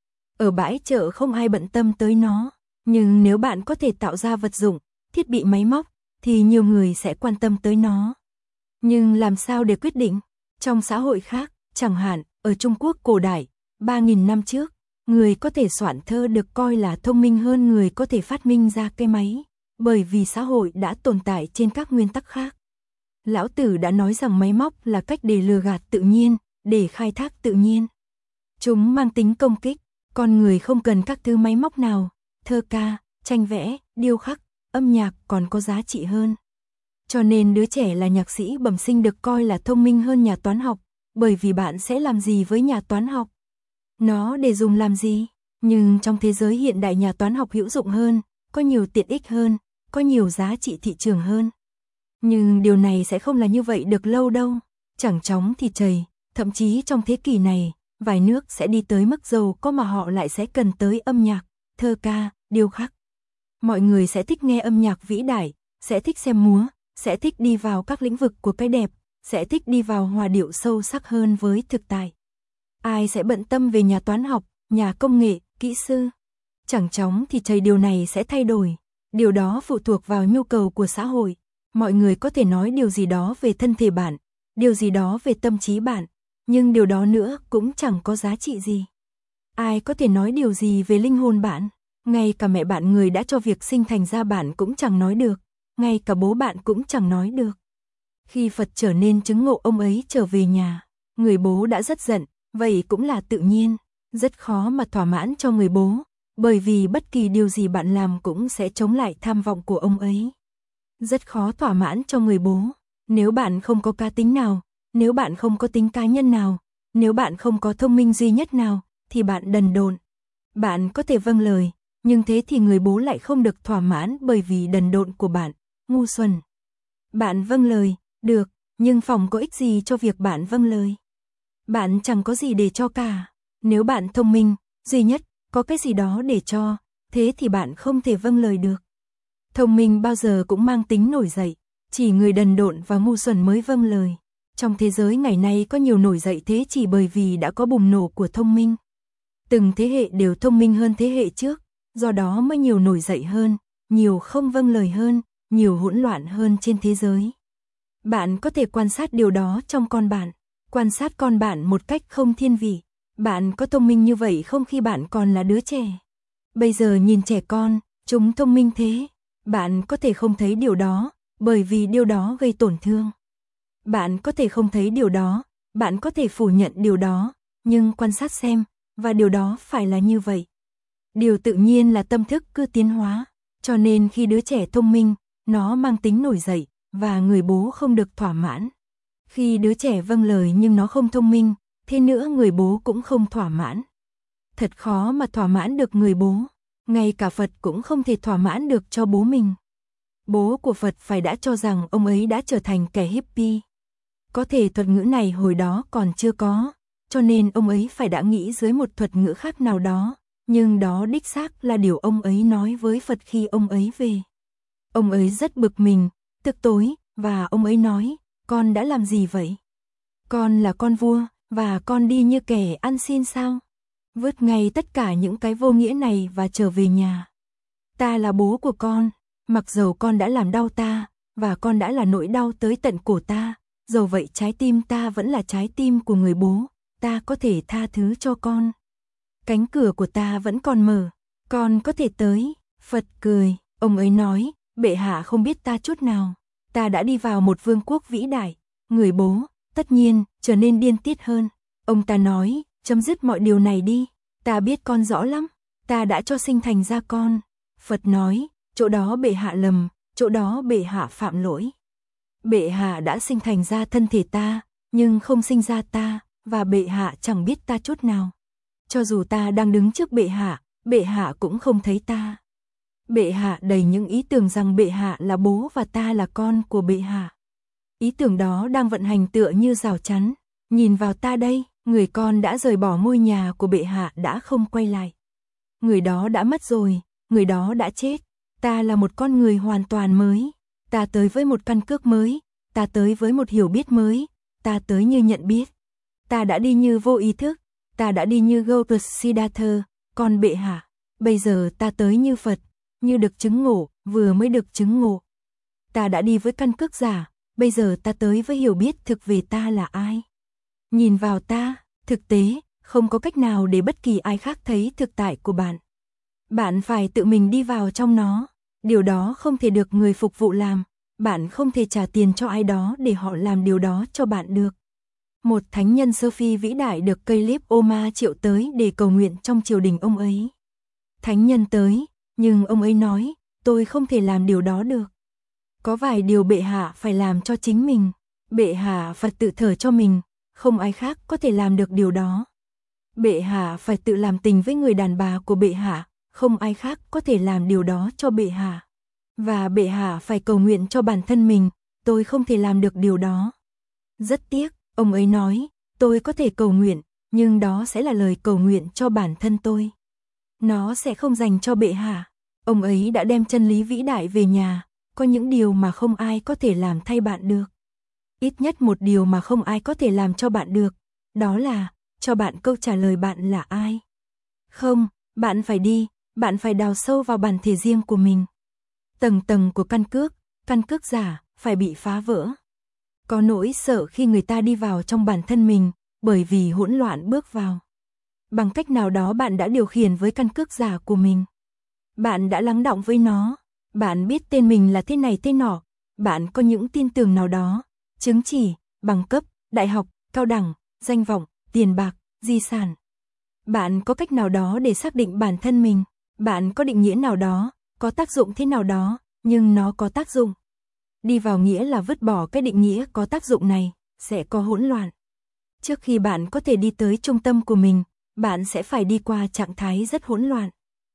Ở bãi chợ không ai bận tâm tới nó, nhưng nếu bạn có thể tạo ra vật dụng, thiết bị máy móc, thì nhiều người sẽ quan tâm tới nó. Nhưng làm sao để quyết định? Trong xã hội khác, chẳng hạn, ở Trung Quốc cổ đại, ba nghìn năm trước, người có thể soạn thơ được coi là thông minh hơn người có thể phát minh ra cái máy, bởi vì xã hội đã tồn tại trên các nguyên tắc khác. Lão Tử đã nói rằng máy móc là cách để lừa gạt tự nhiên, để khai thác tự nhiên. Chúng mang tính công kích, con người không cần các thứ máy móc nào, thơ ca, tranh vẽ, điêu khắc, âm nhạc còn có giá trị hơn. Cho nên đứa trẻ là nhạc sĩ bẩm sinh được coi là thông minh hơn nhà toán học, bởi vì bạn sẽ làm gì với nhà toán học? Nó để dùng làm gì? Nhưng trong thế giới hiện đại nhà toán học hữu dụng hơn, có nhiều tiện ích hơn, có nhiều giá trị thị trường hơn. Nhưng điều này sẽ không là như vậy được lâu đâu. Chẳng chóng thì chảy, thậm chí trong thế kỷ này, vài nước sẽ đi tới mức giàu có mà họ lại sẽ cần tới âm nhạc, thơ ca, điêu khắc. Mọi người sẽ thích nghe âm nhạc vĩ đại, sẽ thích xem múa, sẽ thích đi vào các lĩnh vực của cái đẹp, sẽ thích đi vào hòa điệu sâu sắc hơn với thực tại. Ai sẽ bận tâm về nhà toán học, nhà công nghệ, kỹ sư? Chẳng chóng thì chảy điều này sẽ thay đổi. Điều đó phụ thuộc vào nhu cầu của xã hội. Mọi người có thể nói điều gì đó về thân thể bạn, điều gì đó về tâm trí bạn, nhưng điều đó nữa cũng chẳng có giá trị gì. Ai có thể nói điều gì về linh hồn bạn? Ngay cả mẹ bạn người đã cho việc sinh thành ra bạn cũng chẳng nói được, ngay cả bố bạn cũng chẳng nói được. Khi Phật trở nên chứng ngộ ông ấy trở về nhà, người bố đã rất giận, vậy cũng là tự nhiên, rất khó mà thỏa mãn cho người bố, bởi vì bất kỳ điều gì bạn làm cũng sẽ chống lại tham vọng của ông ấy. Rất khó thỏa mãn cho người bố. Nếu bạn không có cá tính nào, nếu bạn không có tính cá nhân nào, nếu bạn không có thông minh duy nhất nào, thì bạn đần độn. Bạn có thể vâng lời, nhưng thế thì người bố lại không được thỏa mãn bởi vì đần độn của bạn, ngu xuẩn. Bạn vâng lời, được, nhưng phòng có ích gì cho việc bạn vâng lời. Bạn chẳng có gì để cho cả. Nếu bạn thông minh, duy nhất, có cái gì đó để cho, thế thì bạn không thể vâng lời được. Thông minh bao giờ cũng mang tính nổi dậy, chỉ người đần độn và ngu xuẩn mới vâng lời. Trong thế giới ngày nay có nhiều nổi dậy thế chỉ bởi vì đã có bùng nổ của thông minh. Từng thế hệ đều thông minh hơn thế hệ trước, do đó mới nhiều nổi dậy hơn, nhiều không vâng lời hơn, nhiều hỗn loạn hơn trên thế giới. Bạn có thể quan sát điều đó trong con bạn, quan sát con bạn một cách không thiên vị. Bạn có thông minh như vậy không khi bạn còn là đứa trẻ? Bây giờ nhìn trẻ con, chúng thông minh thế. Bạn có thể không thấy điều đó, bởi vì điều đó gây tổn thương. Bạn có thể không thấy điều đó, bạn có thể phủ nhận điều đó, nhưng quan sát xem, và điều đó phải là như vậy. Điều tự nhiên là tâm thức cứ tiến hóa, cho nên khi đứa trẻ thông minh, nó mang tính nổi dậy, và người bố không được thỏa mãn. Khi đứa trẻ vâng lời nhưng nó không thông minh, thế nữa người bố cũng không thỏa mãn. Thật khó mà thỏa mãn được người bố, ngay cả Phật cũng không thể thỏa mãn được cho bố mình. Bố của Phật phải đã cho rằng ông ấy đã trở thành kẻ hippie. Có thể thuật ngữ này hồi đó còn chưa có, cho nên ông ấy phải đã nghĩ dưới một thuật ngữ khác nào đó, nhưng đó đích xác là điều ông ấy nói với Phật khi ông ấy về. Ông ấy rất bực mình, tức tối, và ông ấy nói, con đã làm gì vậy? Con là con vua, và con đi như kẻ ăn xin sao? Vứt ngay tất cả những cái vô nghĩa này và trở về nhà. Ta là bố của con, mặc dầu con đã làm đau ta, và con đã là nỗi đau tới tận cổ ta, dầu vậy trái tim ta vẫn là trái tim của người bố, ta có thể tha thứ cho con. Cánh cửa của ta vẫn còn mở, con có thể tới. Phật cười, ông ấy nói, bệ hạ không biết ta chút nào, ta đã đi vào một vương quốc vĩ đại. Người bố, tất nhiên, trở nên điên tiết hơn. Ông ta nói, chấm dứt mọi điều này đi, ta biết con rõ lắm, ta đã cho sinh thành ra con. Phật nói, chỗ đó bệ hạ lầm, chỗ đó bệ hạ phạm lỗi. Bệ hạ đã sinh thành ra thân thể ta, nhưng không sinh ra ta, và bệ hạ chẳng biết ta chút nào. Cho dù ta đang đứng trước bệ hạ, bệ hạ cũng không thấy ta. Bệ hạ đầy những ý tưởng rằng bệ hạ là bố và ta là con của bệ hạ. Ý tưởng đó đang vận hành tựa như rào chắn. Nhìn vào ta đây, người con đã rời bỏ ngôi nhà của bệ hạ đã không quay lại. Người đó đã mất rồi, người đó đã chết. Ta là một con người hoàn toàn mới. Ta tới với một căn cước mới, ta tới với một hiểu biết mới, ta tới như nhận biết. Ta đã đi như vô ý thức, ta đã đi như Gautama Siddhartha, con bệ hạ. Bây giờ ta tới như Phật, như được chứng ngộ, vừa mới được chứng ngộ. Ta đã đi với căn cước giả, bây giờ ta tới với hiểu biết thực về ta là ai. Nhìn vào ta, thực tế, không có cách nào để bất kỳ ai khác thấy thực tại của bạn. Bạn phải tự mình đi vào trong nó, điều đó không thể được người phục vụ làm, bạn không thể trả tiền cho ai đó để họ làm điều đó cho bạn được. Một thánh nhân Sophie vĩ đại được Caleb Oma triệu tới để cầu nguyện trong triều đình ông ấy. Thánh nhân tới, nhưng ông ấy nói, tôi không thể làm điều đó được. Có vài điều bệ hạ phải làm cho chính mình, bệ hạ phải tự thở cho mình, không ai khác có thể làm được điều đó. Bệ hạ phải tự làm tình với người đàn bà của bệ hạ, không ai khác có thể làm điều đó cho bệ hạ. Và bệ hạ phải cầu nguyện cho bản thân mình, tôi không thể làm được điều đó. Rất tiếc, ông ấy nói, tôi có thể cầu nguyện, nhưng đó sẽ là lời cầu nguyện cho bản thân tôi. Nó sẽ không dành cho bệ hạ. Ông ấy đã đem chân lý vĩ đại về nhà, có những điều mà không ai có thể làm thay bạn được. Ít nhất một điều mà không ai có thể làm cho bạn được, đó là, cho bạn câu trả lời bạn là ai. Không, bạn phải đi, bạn phải đào sâu vào bản thể riêng của mình. Tầng tầng của căn cước, căn cước giả, phải bị phá vỡ. Có nỗi sợ khi người ta đi vào trong bản thân mình, bởi vì hỗn loạn bước vào. Bằng cách nào đó bạn đã điều khiển với căn cước giả của mình. Bạn đã lắng đọng với nó, bạn biết tên mình là thế này thế nọ, bạn có những tin tưởng nào đó, chứng chỉ, bằng cấp, đại học, cao đẳng, danh vọng, tiền bạc, di sản. Bạn có cách nào đó để xác định bản thân mình, Bạn có định nghĩa nào đó, có tác dụng thế nào đó, nhưng nó có tác dụng. Đi vào nghĩa là vứt bỏ cái định nghĩa có tác dụng này, sẽ có hỗn loạn. Trước khi bạn có thể đi tới trung tâm của mình, bạn sẽ phải đi qua trạng thái rất hỗn loạn.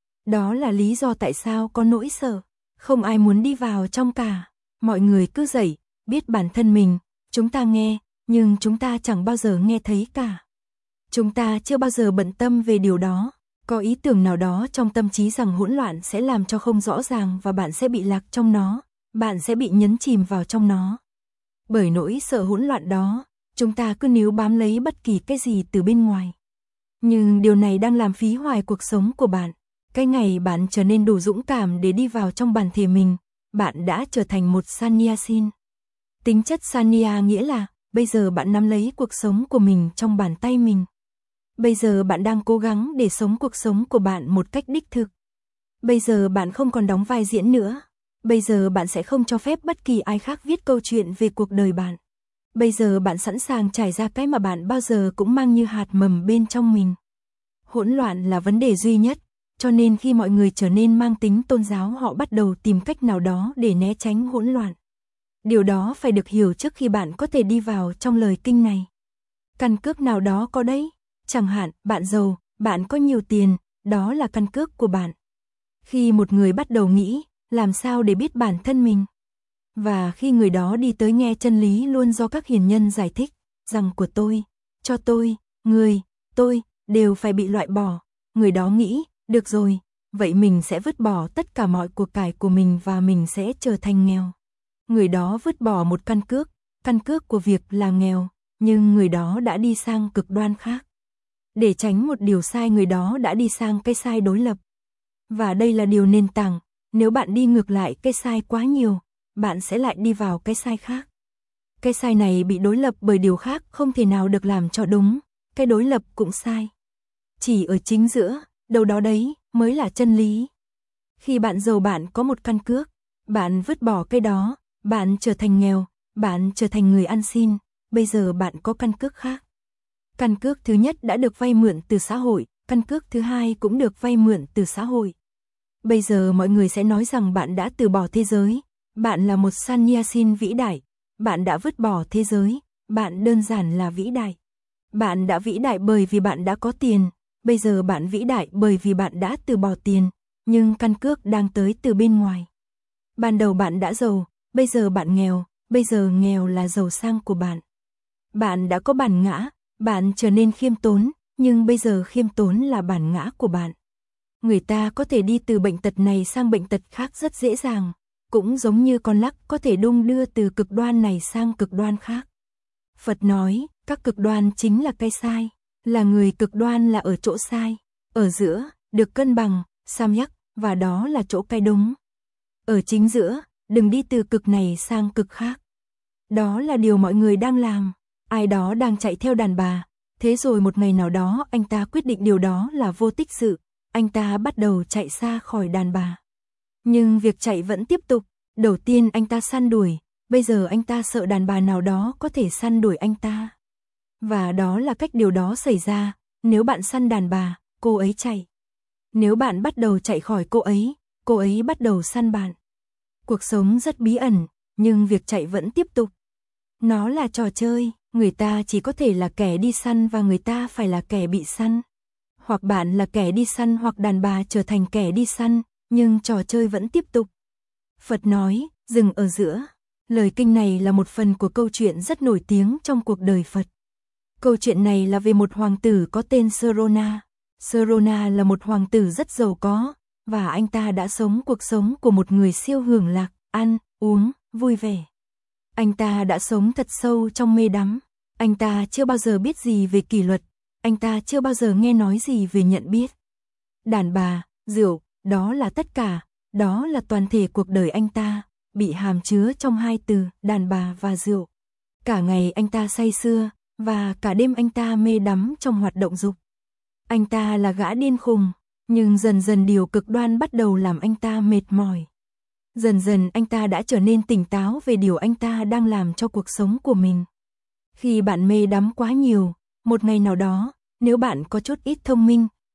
Đó là lý do tại sao có nỗi sợ. Không ai muốn đi vào trong cả. Mọi người cứ dậy, biết bản thân mình, chúng ta nghe, nhưng chúng ta chẳng bao giờ nghe thấy cả. Chúng ta chưa bao giờ bận tâm về điều đó. Có ý tưởng nào đó trong tâm trí rằng hỗn loạn sẽ làm cho không rõ ràng và bạn sẽ bị lạc trong nó, bạn sẽ bị nhấn chìm vào trong nó. Bởi nỗi sợ hỗn loạn đó, chúng ta cứ níu bám lấy bất kỳ cái gì từ bên ngoài. Nhưng điều này đang làm phí hoài cuộc sống của bạn. Cái ngày bạn trở nên đủ dũng cảm để đi vào trong bản thể mình, bạn đã trở thành một Sannyasin. Tính chất Sanya nghĩa là, bây giờ bạn nắm lấy cuộc sống của mình trong bàn tay mình. Bây giờ bạn đang cố gắng để sống cuộc sống của bạn một cách đích thực. Bây giờ bạn không còn đóng vai diễn nữa. Bây giờ bạn sẽ không cho phép bất kỳ ai khác viết câu chuyện về cuộc đời bạn. Bây giờ bạn sẵn sàng trải ra cái mà bạn bao giờ cũng mang như hạt mầm bên trong mình. Hỗn loạn là vấn đề duy nhất, cho nên khi mọi người trở nên mang tính tôn giáo họ bắt đầu tìm cách nào đó để né tránh hỗn loạn. Điều đó phải được hiểu trước khi bạn có thể đi vào trong lời kinh này. Căn cước nào đó có đấy, chẳng hạn bạn giàu, bạn có nhiều tiền, đó là căn cước của bạn. Khi một người bắt đầu nghĩ, làm sao để biết bản thân mình? Và khi người đó đi tới nghe chân lý luôn do các hiền nhân giải thích, rằng của tôi, cho tôi, người, tôi, đều phải bị loại bỏ, người đó nghĩ, được rồi, vậy mình sẽ vứt bỏ tất cả mọi của cải của mình và mình sẽ trở thành nghèo. Người đó vứt bỏ một căn cước, căn cước của việc là nghèo, nhưng người đó đã đi sang cực đoan khác. Để tránh một điều sai người đó đã đi sang cái sai đối lập. Và đây là điều nền tảng, nếu bạn đi ngược lại cái sai quá nhiều, bạn sẽ lại đi vào cái sai khác. Cái sai này bị đối lập bởi điều khác không thể nào được làm cho đúng, cái đối lập cũng sai. Chỉ ở chính giữa, đâu đó đấy, mới là chân lý. Khi bạn giàu bạn có một căn cước, bạn vứt bỏ cái đó, bạn trở thành nghèo, bạn trở thành người ăn xin, bây giờ bạn có căn cước khác. Căn cước thứ nhất đã được vay mượn từ xã hội, căn cước thứ hai cũng được vay mượn từ xã hội. Bây giờ mọi người sẽ nói rằng bạn đã từ bỏ thế giới, bạn là một Sannyasin vĩ đại, bạn đã vứt bỏ thế giới, bạn đơn giản là vĩ đại. Bạn đã vĩ đại bởi vì bạn đã có tiền, bây giờ bạn vĩ đại bởi vì bạn đã từ bỏ tiền, nhưng căn cước đang tới từ bên ngoài. Ban đầu bạn đã giàu, bây giờ bạn nghèo, bây giờ nghèo là giàu sang của bạn. Bạn đã có bản ngã, bạn trở nên khiêm tốn, nhưng bây giờ khiêm tốn là bản ngã của bạn. Người ta có thể đi từ bệnh tật này sang bệnh tật khác rất dễ dàng, cũng giống như con lắc có thể đung đưa từ cực đoan này sang cực đoan khác. Phật nói, các cực đoan chính là cái sai, là người cực đoan là ở chỗ sai, ở giữa, được cân bằng, samyak, và đó là chỗ cái đúng. Ở chính giữa, đừng đi từ cực này sang cực khác. Đó là điều mọi người đang làm, ai đó đang chạy theo đàn bà, thế rồi một ngày nào đó anh ta quyết định điều đó là vô tích sự, anh ta bắt đầu chạy xa khỏi đàn bà. Nhưng việc chạy vẫn tiếp tục, đầu tiên anh ta săn đuổi, bây giờ anh ta sợ đàn bà nào đó có thể săn đuổi anh ta. Và đó là cách điều đó xảy ra, nếu bạn săn đàn bà, cô ấy chạy. Nếu bạn bắt đầu chạy khỏi cô ấy, cô ấy bắt đầu săn bạn. Cuộc sống rất bí ẩn, nhưng việc chạy vẫn tiếp tục. Nó là trò chơi, người ta chỉ có thể là kẻ đi săn và người ta phải là kẻ bị săn. Hoặc bạn là kẻ đi săn hoặc đàn bà trở thành kẻ đi săn, nhưng trò chơi vẫn tiếp tục. Phật nói, dừng ở giữa. Lời kinh này là một phần của câu chuyện rất nổi tiếng trong cuộc đời Phật. Câu chuyện này là về một hoàng tử có tên Srona. Srona là một hoàng tử rất giàu có, và anh ta đã sống cuộc sống của một người siêu hưởng lạc, ăn, uống, vui vẻ. Anh ta đã sống thật sâu trong mê đắm. Anh ta chưa bao giờ biết gì về kỷ luật. Anh ta chưa bao giờ nghe nói gì về nhận biết. Đàn bà, rượu, đó là tất cả, đó là toàn thể cuộc đời anh ta, bị hàm chứa trong hai từ đàn bà và rượu. Cả ngày anh ta say sưa, và cả đêm anh ta mê đắm trong hoạt động dục. Anh ta là gã điên khùng, nhưng dần dần điều cực đoan bắt đầu làm anh ta mệt mỏi. Dần dần anh ta đã trở nên tỉnh táo về điều anh ta đang làm cho cuộc sống của mình. Khi bạn mê đắm quá nhiều, một ngày nào đó, nếu bạn có chút ít thông minh,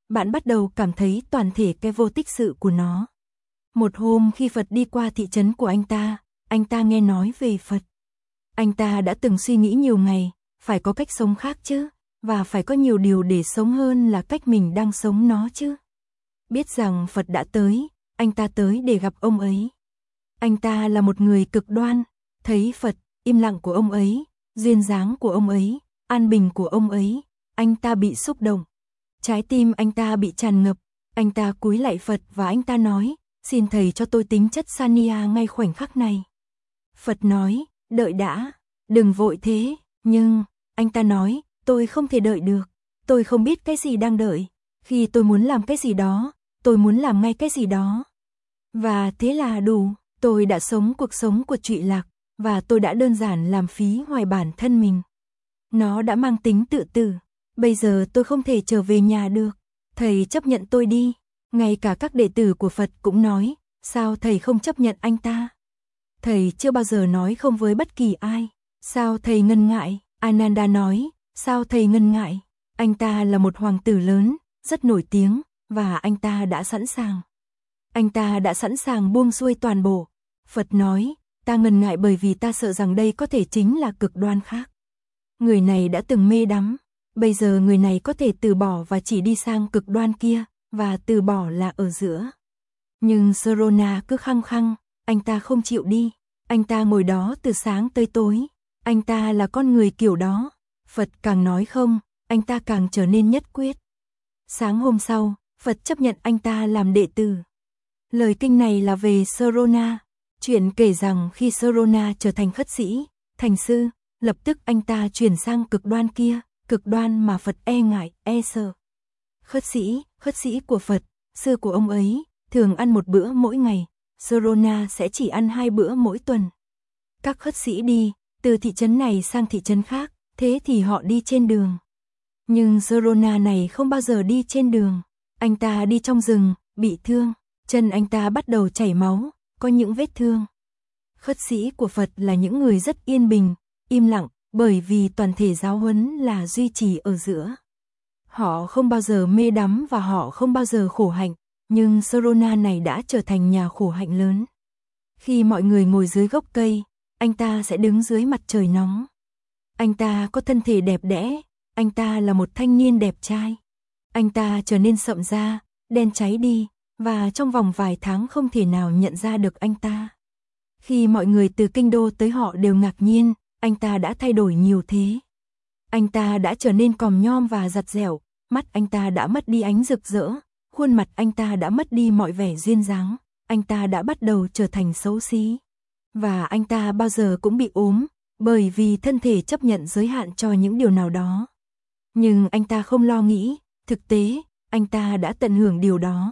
bạn bắt đầu cảm thấy toàn thể cái vô tích sự của nó. Một hôm khi Phật đi qua thị trấn của anh ta, anh ta nghe nói về Phật. Anh ta đã từng suy nghĩ nhiều ngày, phải có cách sống khác chứ, và phải có nhiều điều để sống hơn là cách mình đang sống nó chứ. Biết rằng Phật đã tới, anh ta tới để gặp ông ấy. Anh ta là một người cực đoan, thấy Phật, im lặng của ông ấy, duyên dáng của ông ấy, an bình của ông ấy, anh ta bị xúc động. Trái tim anh ta bị tràn ngập, anh ta cúi lạy Phật và anh ta nói, xin thầy cho tôi tính chất Sanya ngay khoảnh khắc này. Phật nói, đợi đã, đừng vội thế, nhưng, anh ta nói, tôi không thể đợi được, tôi không biết cái gì đang đợi, khi tôi muốn làm cái gì đó, tôi muốn làm ngay cái gì đó. Và thế là đủ, tôi đã sống cuộc sống của trụy lạc, và tôi đã đơn giản làm phí hoài bản thân mình. Nó đã mang tính tự tử, bây giờ tôi không thể trở về nhà được, thầy chấp nhận tôi đi. Ngay cả các đệ tử của Phật cũng nói, sao thầy không chấp nhận anh ta? Thầy chưa bao giờ nói không với bất kỳ ai, sao thầy ngần ngại? Ananda nói, sao thầy ngần ngại? Anh ta là một hoàng tử lớn, rất nổi tiếng, và anh ta đã sẵn sàng. Anh ta đã sẵn sàng buông xuôi toàn bộ. Phật nói, ta ngần ngại bởi vì ta sợ rằng đây có thể chính là cực đoan khác. Người này đã từng mê đắm, bây giờ người này có thể từ bỏ và chỉ đi sang cực đoan kia, và từ bỏ là ở giữa. Nhưng Sarona cứ khăng khăng, anh ta không chịu đi, anh ta ngồi đó từ sáng tới tối, anh ta là con người kiểu đó. Phật càng nói không, anh ta càng trở nên nhất quyết. Sáng hôm sau, Phật chấp nhận anh ta làm đệ tử. Lời kinh này là về Sarona. Chuyện kể rằng khi Sarona trở thành khất sĩ, thành sư, lập tức anh ta chuyển sang cực đoan kia, cực đoan mà Phật e ngại, e sợ. Khất sĩ, khất sĩ của Phật, sư của ông ấy, thường ăn một bữa mỗi ngày, Sarona sẽ chỉ ăn hai bữa mỗi tuần. Các khất sĩ đi, từ thị trấn này sang thị trấn khác, thế thì họ đi trên đường. Nhưng Sarona này không bao giờ đi trên đường, anh ta đi trong rừng, bị thương, chân anh ta bắt đầu chảy máu, có những vết thương. Khất sĩ của Phật là những người rất yên bình, im lặng, bởi vì toàn thể giáo huấn là duy trì ở giữa. Họ không bao giờ mê đắm và họ không bao giờ khổ hạnh, nhưng Sarona này đã trở thành nhà khổ hạnh lớn. Khi mọi người ngồi dưới gốc cây, anh ta sẽ đứng dưới mặt trời nóng. Anh ta có thân thể đẹp đẽ, anh ta là một thanh niên đẹp trai. Anh ta trở nên sậm da, đen cháy đi, và trong vòng vài tháng không thể nào nhận ra được anh ta. Khi mọi người từ kinh đô tới họ đều ngạc nhiên, anh ta đã thay đổi nhiều thế. Anh ta đã trở nên còm nhom và giặt dẻo, mắt anh ta đã mất đi ánh rực rỡ, khuôn mặt anh ta đã mất đi mọi vẻ duyên dáng, anh ta đã bắt đầu trở thành xấu xí. Và anh ta bao giờ cũng bị ốm, bởi vì thân thể chấp nhận giới hạn cho những điều nào đó. Nhưng anh ta không lo nghĩ, thực tế, anh ta đã tận hưởng điều đó.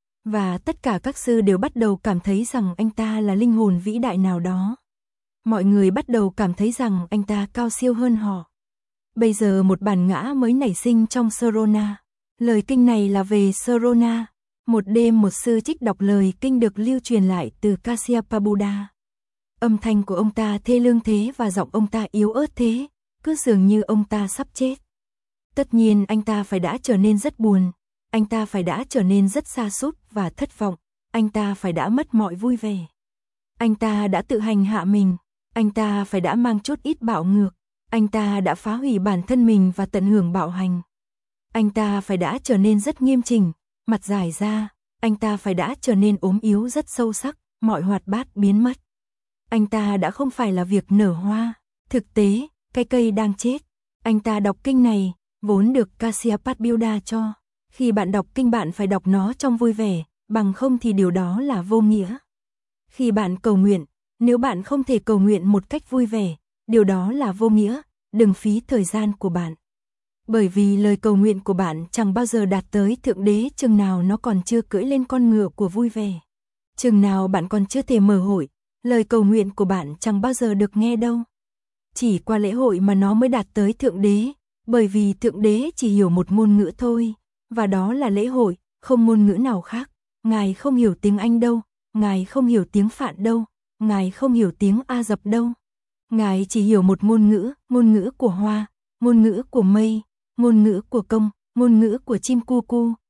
Và tất cả các sư đều bắt đầu cảm thấy rằng anh ta là linh hồn vĩ đại nào đó. Mọi người bắt đầu cảm thấy rằng anh ta cao siêu hơn họ. Bây giờ một bản ngã mới nảy sinh trong Sarona. Lời kinh này là về Sarona. Một đêm một sư trích đọc lời kinh được lưu truyền lại từ Kasyapa Buddha. Âm thanh của ông ta thê lương thế và giọng ông ta yếu ớt thế, cứ dường như ông ta sắp chết. Tất nhiên anh ta phải đã trở nên rất buồn, anh ta phải đã trở nên rất sa sút và thất vọng, anh ta phải đã mất mọi vui vẻ. Anh ta đã tự hành hạ mình, anh ta phải đã mang chút ít bạo ngược, anh ta đã phá hủy bản thân mình và tận hưởng bạo hành. Anh ta phải đã trở nên rất nghiêm chỉnh, mặt dài ra, anh ta phải đã trở nên ốm yếu rất sâu sắc, mọi hoạt bát biến mất. Anh ta đã không phải là việc nở hoa, thực tế, cái cây đang chết. Anh ta đọc kinh này, vốn được Kasyapa Buddha cho. Khi bạn đọc kinh bạn phải đọc nó trong vui vẻ, bằng không thì điều đó là vô nghĩa. Khi bạn cầu nguyện, nếu bạn không thể cầu nguyện một cách vui vẻ, điều đó là vô nghĩa, đừng phí thời gian của bạn. Bởi vì lời cầu nguyện của bạn chẳng bao giờ đạt tới Thượng Đế chừng nào nó còn chưa cưỡi lên con ngựa của vui vẻ. Chừng nào bạn còn chưa thể mở hội, lời cầu nguyện của bạn chẳng bao giờ được nghe đâu. Chỉ qua lễ hội mà nó mới đạt tới Thượng Đế, bởi vì Thượng Đế chỉ hiểu một ngôn ngữ thôi, và đó là lễ hội, không ngôn ngữ nào khác. Ngài không hiểu tiếng Anh đâu, Ngài không hiểu tiếng Phạn đâu, Ngài không hiểu tiếng A Dập đâu. Ngài chỉ hiểu một ngôn ngữ, ngôn ngữ của hoa, ngôn ngữ của mây, ngôn ngữ của công, ngôn ngữ của chim cu cu,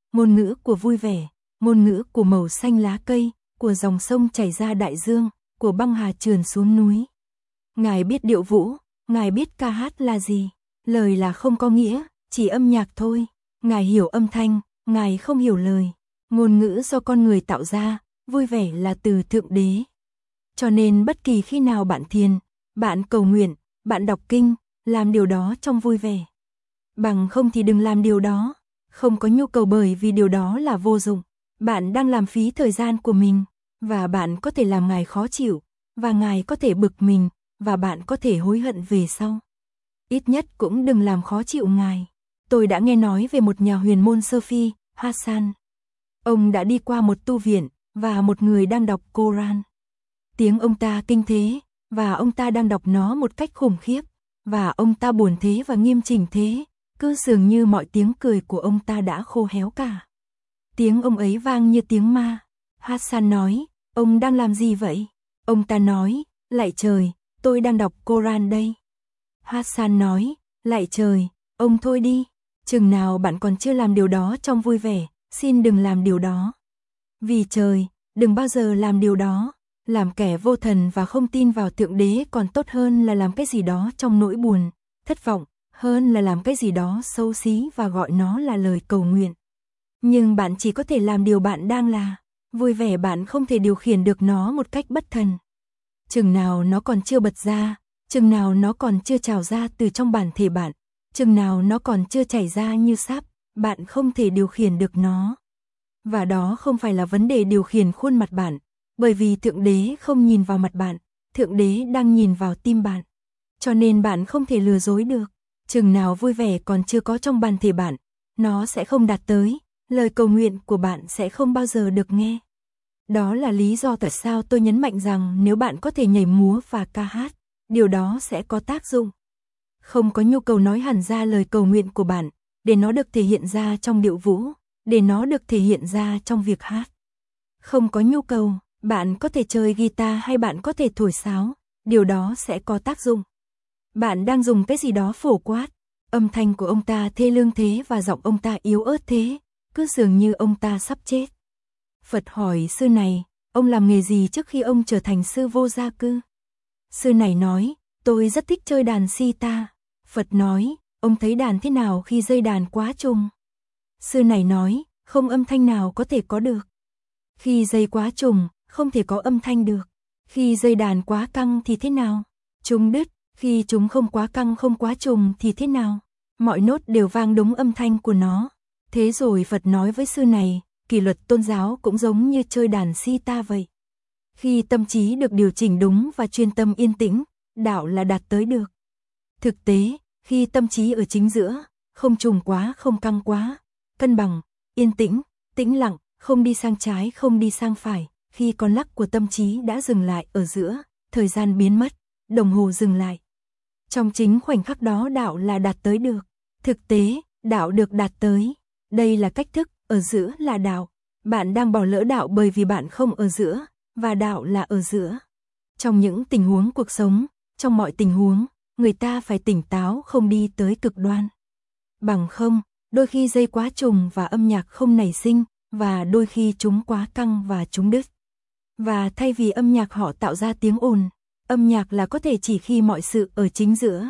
ngôn ngữ của vui vẻ, ngôn ngữ của màu xanh lá cây, của dòng sông chảy ra đại dương, của băng hà trườn xuống núi. Ngài biết điệu vũ, Ngài biết ca hát là gì, lời là không có nghĩa, chỉ âm nhạc thôi. Ngài hiểu âm thanh, Ngài không hiểu lời. Ngôn ngữ do con người tạo ra, vui vẻ là từ Thượng Đế. Cho nên bất kỳ khi nào bạn thiền, bạn cầu nguyện, bạn đọc kinh, làm điều đó trong vui vẻ. Bằng không thì đừng làm điều đó, không có nhu cầu bởi vì điều đó là vô dụng. Bạn đang làm phí thời gian của mình, và bạn có thể làm Ngài khó chịu, và Ngài có thể bực mình, và bạn có thể hối hận về sau. Ít nhất cũng đừng làm khó chịu Ngài. Tôi đã nghe nói về một nhà huyền môn Sufi, Hassan. Ông đã đi qua một tu viện, và một người đang đọc Koran. Tiếng ông ta kinh thế, và ông ta đang đọc nó một cách khủng khiếp, và ông ta buồn thế và nghiêm chỉnh thế, cứ dường như mọi tiếng cười của ông ta đã khô héo cả. Tiếng ông ấy vang như tiếng ma. Hassan nói, ông đang làm gì vậy? Ông ta nói, lạy trời, tôi đang đọc Koran đây. Hassan nói, lạy trời, ông thôi đi, chừng nào bạn còn chưa làm điều đó trong vui vẻ, xin đừng làm điều đó. Vì trời, đừng bao giờ làm điều đó. Làm kẻ vô thần và không tin vào Thượng Đế còn tốt hơn là làm cái gì đó trong nỗi buồn, thất vọng, hơn là làm cái gì đó xấu xí và gọi nó là lời cầu nguyện. Nhưng bạn chỉ có thể làm điều bạn đang là, vui vẻ bạn không thể điều khiển được nó một cách bất thần. Chừng nào nó còn chưa bật ra, chừng nào nó còn chưa trào ra từ trong bản thể bạn, chừng nào nó còn chưa chảy ra như sáp, bạn không thể điều khiển được nó. Và đó không phải là vấn đề điều khiển khuôn mặt bạn, bởi vì Thượng Đế không nhìn vào mặt bạn, Thượng Đế đang nhìn vào tim bạn. Cho nên bạn không thể lừa dối được. Chừng nào vui vẻ còn chưa có trong bản thể bạn, nó sẽ không đạt tới, lời cầu nguyện của bạn sẽ không bao giờ được nghe. Đó là lý do tại sao tôi nhấn mạnh rằng nếu bạn có thể nhảy múa và ca hát, điều đó sẽ có tác dụng. Không có nhu cầu nói hẳn ra lời cầu nguyện của bạn, để nó được thể hiện ra trong điệu vũ, để nó được thể hiện ra trong việc hát. Không có nhu cầu, bạn có thể chơi guitar hay bạn có thể thổi sáo, điều đó sẽ có tác dụng. Bạn đang dùng cái gì đó phổ quát, âm thanh của ông ta thê lương thế và giọng ông ta yếu ớt thế, cứ dường như ông ta sắp chết. Phật hỏi sư này, ông làm nghề gì trước khi ông trở thành sư vô gia cư? Sư này nói, tôi rất thích chơi đàn sitar. Phật nói, ông thấy đàn thế nào khi dây đàn quá trùng? Sư này nói, không âm thanh nào có thể có được. Khi dây quá trùng, không thể có âm thanh được. Khi dây đàn quá căng thì thế nào? Chúng đứt. Khi chúng không quá căng không quá trùng thì thế nào? Mọi nốt đều vang đúng âm thanh của nó. Thế rồi Phật nói với sư này, kỷ luật tôn giáo cũng giống như chơi đàn sitar vậy. Khi tâm trí được điều chỉnh đúng và chuyên tâm yên tĩnh, đạo là đạt tới được. Thực tế, khi tâm trí ở chính giữa, không trùng quá không căng quá, cân bằng, yên tĩnh, tĩnh lặng, không đi sang trái không đi sang phải, khi con lắc của tâm trí đã dừng lại ở giữa, thời gian biến mất, đồng hồ dừng lại. Trong chính khoảnh khắc đó đạo là đạt tới được. Thực tế, đạo được đạt tới. Đây là cách thức, ở giữa là đạo. Bạn đang bỏ lỡ đạo bởi vì bạn không ở giữa, và đạo là ở giữa. Trong những tình huống cuộc sống, trong mọi tình huống, người ta phải tỉnh táo không đi tới cực đoan. Bằng không, đôi khi dây quá trùng và âm nhạc không nảy sinh, và đôi khi chúng quá căng và chúng đứt. Và thay vì âm nhạc họ tạo ra tiếng ồn, âm nhạc là có thể chỉ khi mọi sự ở chính giữa.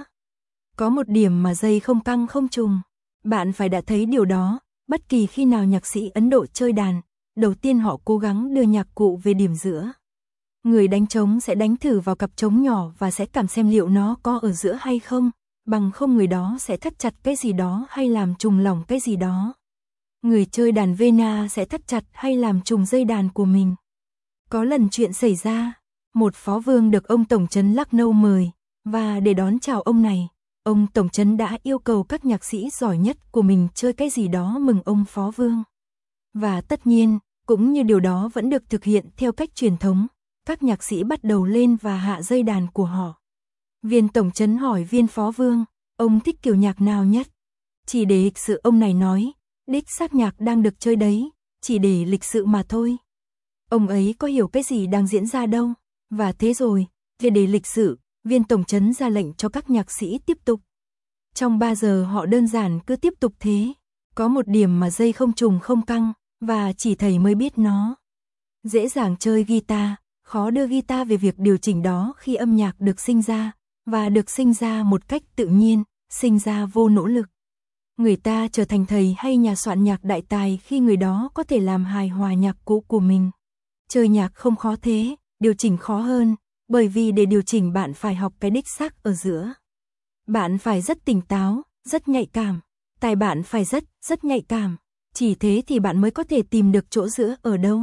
Có một điểm mà dây không căng không trùng. Bạn phải đã thấy điều đó, bất kỳ khi nào nhạc sĩ Ấn Độ chơi đàn, đầu tiên họ cố gắng đưa nhạc cụ về điểm giữa. Người đánh trống sẽ đánh thử vào cặp trống nhỏ và sẽ cảm xem liệu nó có ở giữa hay không, bằng không người đó sẽ thắt chặt cái gì đó hay làm trùng lỏng cái gì đó. Người chơi đàn vena sẽ thắt chặt hay làm trùng dây đàn của mình. Có lần chuyện xảy ra, một phó vương được ông tổng trấn Lucknow mời, và để đón chào ông này, ông tổng trấn đã yêu cầu các nhạc sĩ giỏi nhất của mình chơi cái gì đó mừng ông phó vương. Và tất nhiên, cũng như điều đó vẫn được thực hiện theo cách truyền thống, các nhạc sĩ bắt đầu lên và hạ dây đàn của họ. Viên tổng trấn hỏi viên phó vương, ông thích kiểu nhạc nào nhất? Chỉ để lịch sự ông này nói, đích xác nhạc đang được chơi đấy, chỉ để lịch sự mà thôi. Ông ấy có hiểu cái gì đang diễn ra đâu. Và thế rồi, để để lịch sự, viên tổng trấn ra lệnh cho các nhạc sĩ tiếp tục. Trong ba giờ họ đơn giản cứ tiếp tục thế. Có một điểm mà dây không trùng không căng, và chỉ thầy mới biết nó. Dễ dàng chơi guitar, khó đưa guitar về việc điều chỉnh đó khi âm nhạc được sinh ra, và được sinh ra một cách tự nhiên, sinh ra vô nỗ lực. Người ta trở thành thầy hay nhà soạn nhạc đại tài khi người đó có thể làm hài hòa nhạc cụ của mình. Chơi nhạc không khó thế, điều chỉnh khó hơn, bởi vì để điều chỉnh bạn phải học cái đích xác ở giữa. Bạn phải rất tỉnh táo, rất nhạy cảm, tai bạn phải rất, rất nhạy cảm, chỉ thế thì bạn mới có thể tìm được chỗ giữa ở đâu.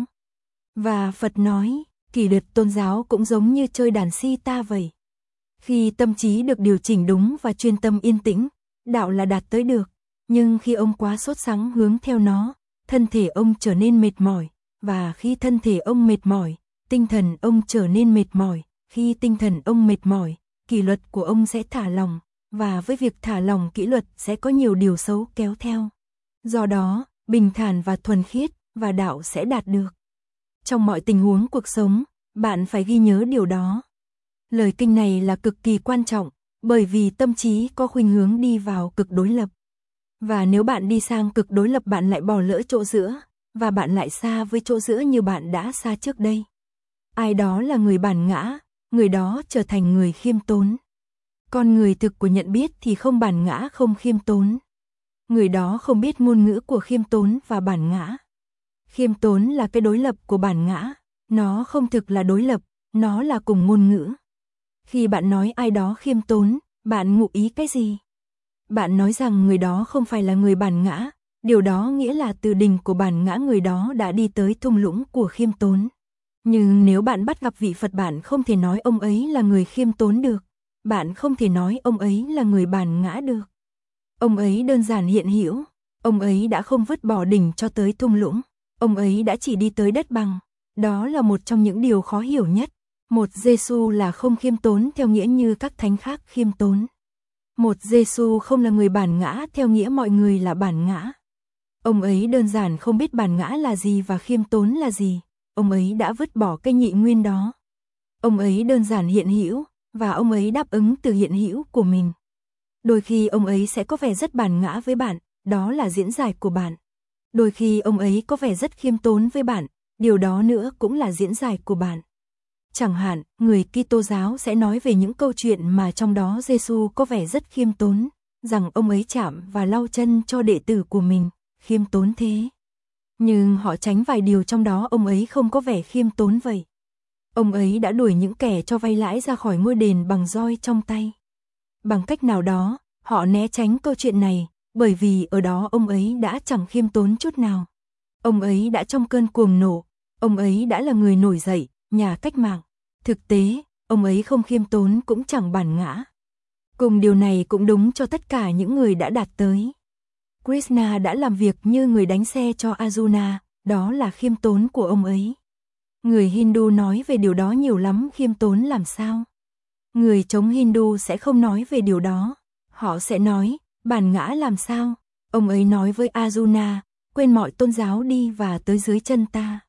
Và Phật nói, kỷ luật tôn giáo cũng giống như chơi đàn si-ta vậy. Khi tâm trí được điều chỉnh đúng và chuyên tâm yên tĩnh, đạo là đạt tới được, nhưng khi ông quá sốt sắng hướng theo nó, thân thể ông trở nên mệt mỏi, và khi thân thể ông mệt mỏi, tinh thần ông trở nên mệt mỏi, khi tinh thần ông mệt mỏi, kỷ luật của ông sẽ thả lỏng, và với việc thả lỏng kỷ luật sẽ có nhiều điều xấu kéo theo. Do đó, bình thản và thuần khiết, và đạo sẽ đạt được. Trong mọi tình huống cuộc sống, bạn phải ghi nhớ điều đó. Lời kinh này là cực kỳ quan trọng, bởi vì tâm trí có khuynh hướng đi vào cực đối lập. Và nếu bạn đi sang cực đối lập bạn lại bỏ lỡ chỗ giữa, và bạn lại xa với chỗ giữa như bạn đã xa trước đây. Ai đó là người bản ngã, người đó trở thành người khiêm tốn. Con người thực của nhận biết thì không bản ngã không khiêm tốn. Người đó không biết ngôn ngữ của khiêm tốn và bản ngã. Khiêm tốn là cái đối lập của bản ngã, nó không thực là đối lập, nó là cùng ngôn ngữ. Khi bạn nói ai đó khiêm tốn, bạn ngụ ý cái gì? Bạn nói rằng người đó không phải là người bản ngã, điều đó nghĩa là từ đỉnh của bản ngã người đó đã đi tới thung lũng của khiêm tốn. Nhưng nếu bạn bắt gặp vị Phật bạn không thể nói ông ấy là người khiêm tốn được, bạn không thể nói ông ấy là người bản ngã được. Ông ấy đơn giản hiện hữu, ông ấy đã không vứt bỏ đỉnh cho tới thung lũng, ông ấy đã chỉ đi tới đất bằng. Đó là một trong những điều khó hiểu nhất. Một Giêsu là không khiêm tốn theo nghĩa như các thánh khác khiêm tốn. Một Giêsu không là người bản ngã theo nghĩa mọi người là bản ngã. Ông ấy đơn giản không biết bản ngã là gì và khiêm tốn là gì. Ông ấy đã vứt bỏ cái nhị nguyên đó. Ông ấy đơn giản hiện hữu, và ông ấy đáp ứng từ hiện hữu của mình. Đôi khi ông ấy sẽ có vẻ rất bản ngã với bạn, đó là diễn giải của bạn. Đôi khi ông ấy có vẻ rất khiêm tốn với bạn, điều đó nữa cũng là diễn giải của bạn. Chẳng hạn, người Kitô giáo sẽ nói về những câu chuyện mà trong đó Giêsu có vẻ rất khiêm tốn, rằng ông ấy chạm và lau chân cho đệ tử của mình, khiêm tốn thế. Nhưng họ tránh vài điều trong đó ông ấy không có vẻ khiêm tốn vậy. Ông ấy đã đuổi những kẻ cho vay lãi ra khỏi ngôi đền bằng roi trong tay. Bằng cách nào đó, họ né tránh câu chuyện này, bởi vì ở đó ông ấy đã chẳng khiêm tốn chút nào. Ông ấy đã trong cơn cuồng nộ, ông ấy đã là người nổi dậy, nhà cách mạng. Thực tế, ông ấy không khiêm tốn cũng chẳng bản ngã. Cùng điều này cũng đúng cho tất cả những người đã đạt tới. Krishna đã làm việc như người đánh xe cho Arjuna, đó là khiêm tốn của ông ấy. Người Hindu nói về điều đó nhiều lắm, khiêm tốn làm sao? Người chống Hindu sẽ không nói về điều đó. Họ sẽ nói, bản ngã làm sao? Ông ấy nói với Arjuna, quên mọi tôn giáo đi và tới dưới chân ta.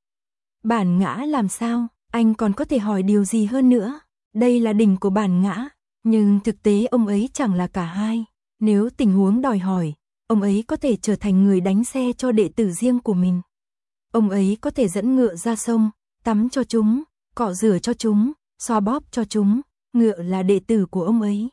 Bản ngã làm sao? Anh còn có thể hỏi điều gì hơn nữa? Đây là đỉnh của bản ngã, nhưng thực tế ông ấy chẳng là cả hai. Nếu tình huống đòi hỏi, ông ấy có thể trở thành người đánh xe cho đệ tử riêng của mình. Ông ấy có thể dẫn ngựa ra sông, tắm cho chúng, cọ rửa cho chúng, xoa bóp cho chúng, ngựa là đệ tử của ông ấy.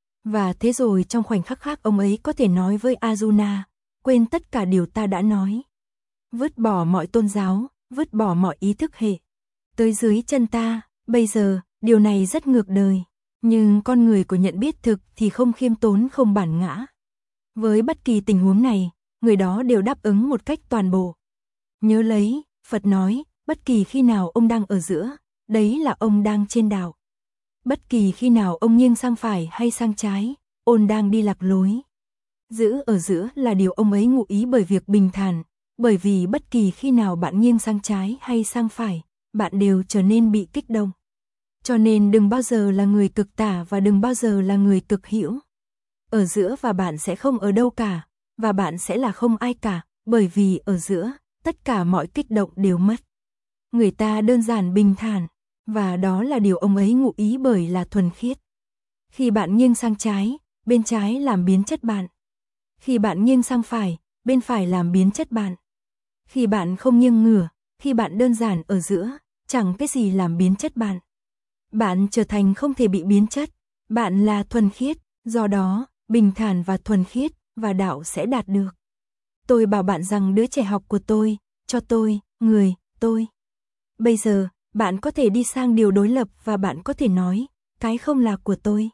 Và thế rồi trong khoảnh khắc khác ông ấy có thể nói với Arjuna, quên tất cả điều ta đã nói. Vứt bỏ mọi tôn giáo, vứt bỏ mọi ý thức hệ. Tới dưới chân ta, bây giờ, điều này rất ngược đời. Nhưng con người của nhận biết thực thì không khiêm tốn không bản ngã. Với bất kỳ tình huống này, người đó đều đáp ứng một cách toàn bộ. Nhớ lấy, Phật nói, bất kỳ khi nào ông đang ở giữa, đấy là ông đang trên đạo. Bất kỳ khi nào ông nghiêng sang phải hay sang trái, ông đang đi lạc lối. Giữ ở giữa là điều ông ấy ngụ ý bởi việc bình thản, bởi vì bất kỳ khi nào bạn nghiêng sang trái hay sang phải, bạn đều trở nên bị kích động. Cho nên đừng bao giờ là người cực tả và đừng bao giờ là người cực hữu. Ở giữa và bạn sẽ không ở đâu cả, và bạn sẽ là không ai cả, bởi vì ở giữa, tất cả mọi kích động đều mất. Người ta đơn giản bình thản, và đó là điều ông ấy ngụ ý bởi là thuần khiết. Khi bạn nghiêng sang trái, bên trái làm biến chất bạn. Khi bạn nghiêng sang phải, bên phải làm biến chất bạn. Khi bạn không nghiêng ngửa, khi bạn đơn giản ở giữa, chẳng cái gì làm biến chất bạn. Bạn trở thành không thể bị biến chất, bạn là thuần khiết, do đó, bình thản và thuần khiết, và đạo sẽ đạt được. Tôi bảo bạn rằng đứa trẻ học của tôi, cho tôi, người, tôi. Bây giờ, bạn có thể đi sang điều đối lập và bạn có thể nói, cái không là của tôi.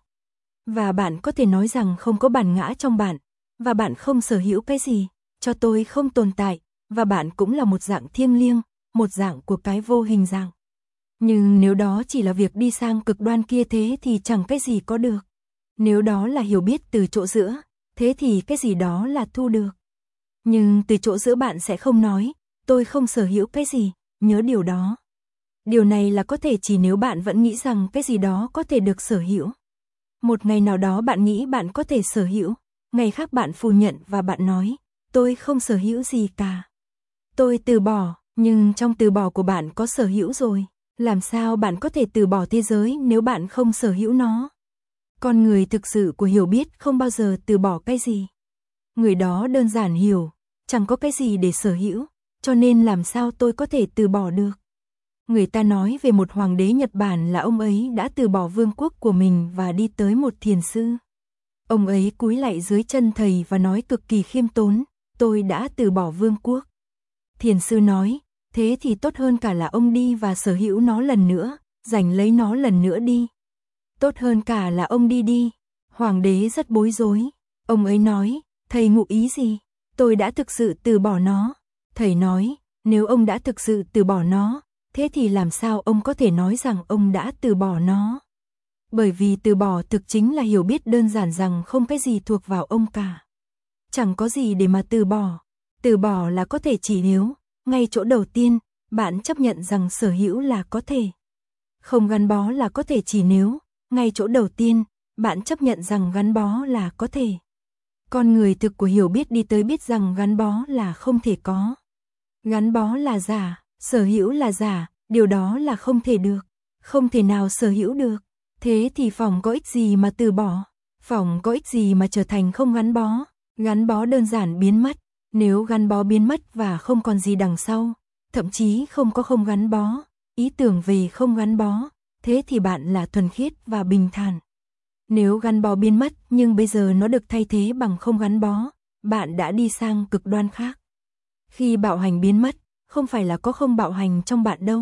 Và bạn có thể nói rằng không có bản ngã trong bạn, và bạn không sở hữu cái gì, cho tôi không tồn tại, và bạn cũng là một dạng thiêng liêng, một dạng của cái vô hình dạng. Nhưng nếu đó chỉ là việc đi sang cực đoan kia thế thì chẳng cái gì có được. Nếu đó là hiểu biết từ chỗ giữa, thế thì cái gì đó là thu được. Nhưng từ chỗ giữa bạn sẽ không nói, tôi không sở hữu cái gì, nhớ điều đó. Điều này là có thể chỉ nếu bạn vẫn nghĩ rằng cái gì đó có thể được sở hữu. Một ngày nào đó bạn nghĩ bạn có thể sở hữu, ngày khác bạn phủ nhận và bạn nói, tôi không sở hữu gì cả. Tôi từ bỏ, nhưng trong từ bỏ của bạn có sở hữu rồi. Làm sao bạn có thể từ bỏ thế giới nếu bạn không sở hữu nó? Con người thực sự của hiểu biết không bao giờ từ bỏ cái gì. Người đó đơn giản hiểu, chẳng có cái gì để sở hữu, cho nên làm sao tôi có thể từ bỏ được. Người ta nói về một hoàng đế Nhật Bản là ông ấy đã từ bỏ vương quốc của mình và đi tới một thiền sư. Ông ấy cúi lạy dưới chân thầy và nói cực kỳ khiêm tốn, tôi đã từ bỏ vương quốc. Thiền sư nói, thế thì tốt hơn cả là ông đi và sở hữu nó lần nữa, giành lấy nó lần nữa đi. Tốt hơn cả là ông đi đi. Hoàng đế rất bối rối. Ông ấy nói, thầy ngụ ý gì? Tôi đã thực sự từ bỏ nó. Thầy nói, nếu ông đã thực sự từ bỏ nó, thế thì làm sao ông có thể nói rằng ông đã từ bỏ nó? Bởi vì từ bỏ thực chính là hiểu biết đơn giản rằng không cái gì thuộc vào ông cả. Chẳng có gì để mà từ bỏ. Từ bỏ là có thể chỉ nếu, ngay chỗ đầu tiên, bạn chấp nhận rằng sở hữu là có thể. Không gắn bó là có thể chỉ nếu, ngay chỗ đầu tiên, bạn chấp nhận rằng gắn bó là có thể. Con người thực của hiểu biết đi tới biết rằng gắn bó là không thể có. Gắn bó là giả, sở hữu là giả, điều đó là không thể được. Không thể nào sở hữu được. Thế thì phỏng có ích gì mà từ bỏ? Phỏng có ích gì mà trở thành không gắn bó? Gắn bó đơn giản biến mất. Nếu gắn bó biến mất và không còn gì đằng sau, thậm chí không có không gắn bó, ý tưởng về không gắn bó, thế thì bạn là thuần khiết và bình thản. Nếu gắn bó biến mất nhưng bây giờ nó được thay thế bằng không gắn bó, bạn đã đi sang cực đoan khác. Khi bạo hành biến mất, không phải là có không bạo hành trong bạn đâu.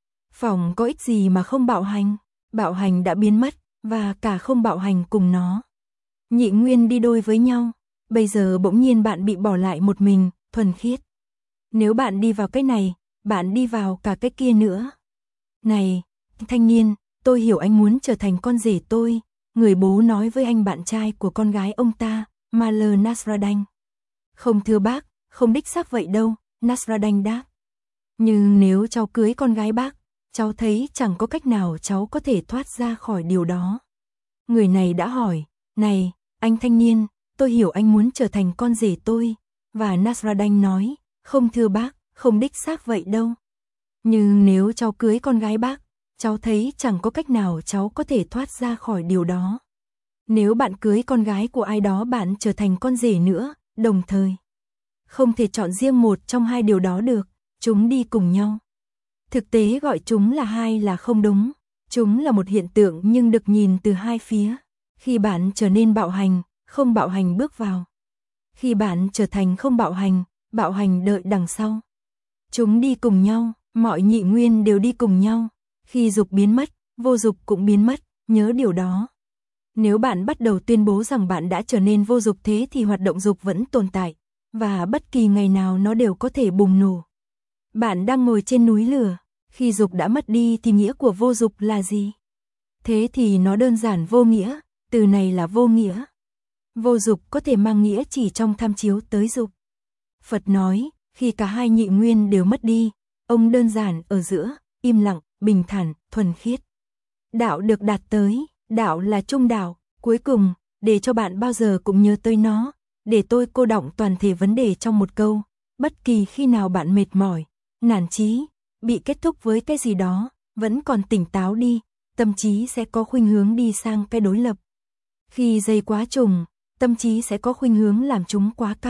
Phỏng có ích gì mà không bạo hành? Bạo hành đã biến mất, và cả không bạo hành cùng nó. Nhị nguyên đi đôi với nhau. Bây giờ bỗng nhiên bạn bị bỏ lại một mình, thuần khiết. Nếu bạn đi vào cái này, bạn đi vào cả cái kia nữa. Này, thanh niên, tôi hiểu anh muốn trở thành con rể tôi, người bố nói với anh bạn trai của con gái ông ta, Maler Nasradain. Không thưa bác, không đích xác vậy đâu, Nasradain đáp. Nhưng nếu cháu cưới con gái bác, cháu thấy chẳng có cách nào cháu có thể thoát ra khỏi điều đó. Người này đã hỏi, này, anh thanh niên, tôi hiểu anh muốn trở thành con rể tôi, và Nasradain nói, không thưa bác, không đích xác vậy đâu. Nhưng nếu cháu cưới con gái bác, cháu thấy chẳng có cách nào cháu có thể thoát ra khỏi điều đó. Nếu bạn cưới con gái của ai đó bạn trở thành con rể nữa, đồng thời. Không thể chọn riêng một trong hai điều đó được, chúng đi cùng nhau. Thực tế gọi chúng là hai là không đúng, chúng là một hiện tượng nhưng được nhìn từ hai phía. Khi bạn trở nên bạo hành, không bạo hành bước vào. Khi bạn trở thành không bạo hành, bạo hành đợi đằng sau. Chúng đi cùng nhau, mọi nhị nguyên đều đi cùng nhau. Khi dục biến mất, vô dục cũng biến mất, nhớ điều đó. Nếu bạn bắt đầu tuyên bố rằng bạn đã trở nên vô dục thế thì hoạt động dục vẫn tồn tại, và bất kỳ ngày nào nó đều có thể bùng nổ. Bạn đang ngồi trên núi lửa, khi dục đã mất đi thì nghĩa của vô dục là gì? Thế thì nó đơn giản vô nghĩa, từ này là vô nghĩa. Vô dục có thể mang nghĩa chỉ trong tham chiếu tới dục. Phật nói, khi cả hai nhị nguyên đều mất đi, ông đơn giản ở giữa, im lặng, bình thản, thuần khiết. Đạo được đạt tới, đạo là trung đạo, cuối cùng, để cho bạn bao giờ cũng nhớ tới nó, để tôi cô đọng toàn thể vấn đề trong một câu, bất kỳ khi nào bạn mệt mỏi, nản chí, bị kết thúc với cái gì đó, vẫn còn tỉnh táo đi, tâm trí sẽ có khuynh hướng đi sang cái đối lập. Khi dây quá trùng, tâm trí sẽ có khuynh hướng làm chúng quá căng,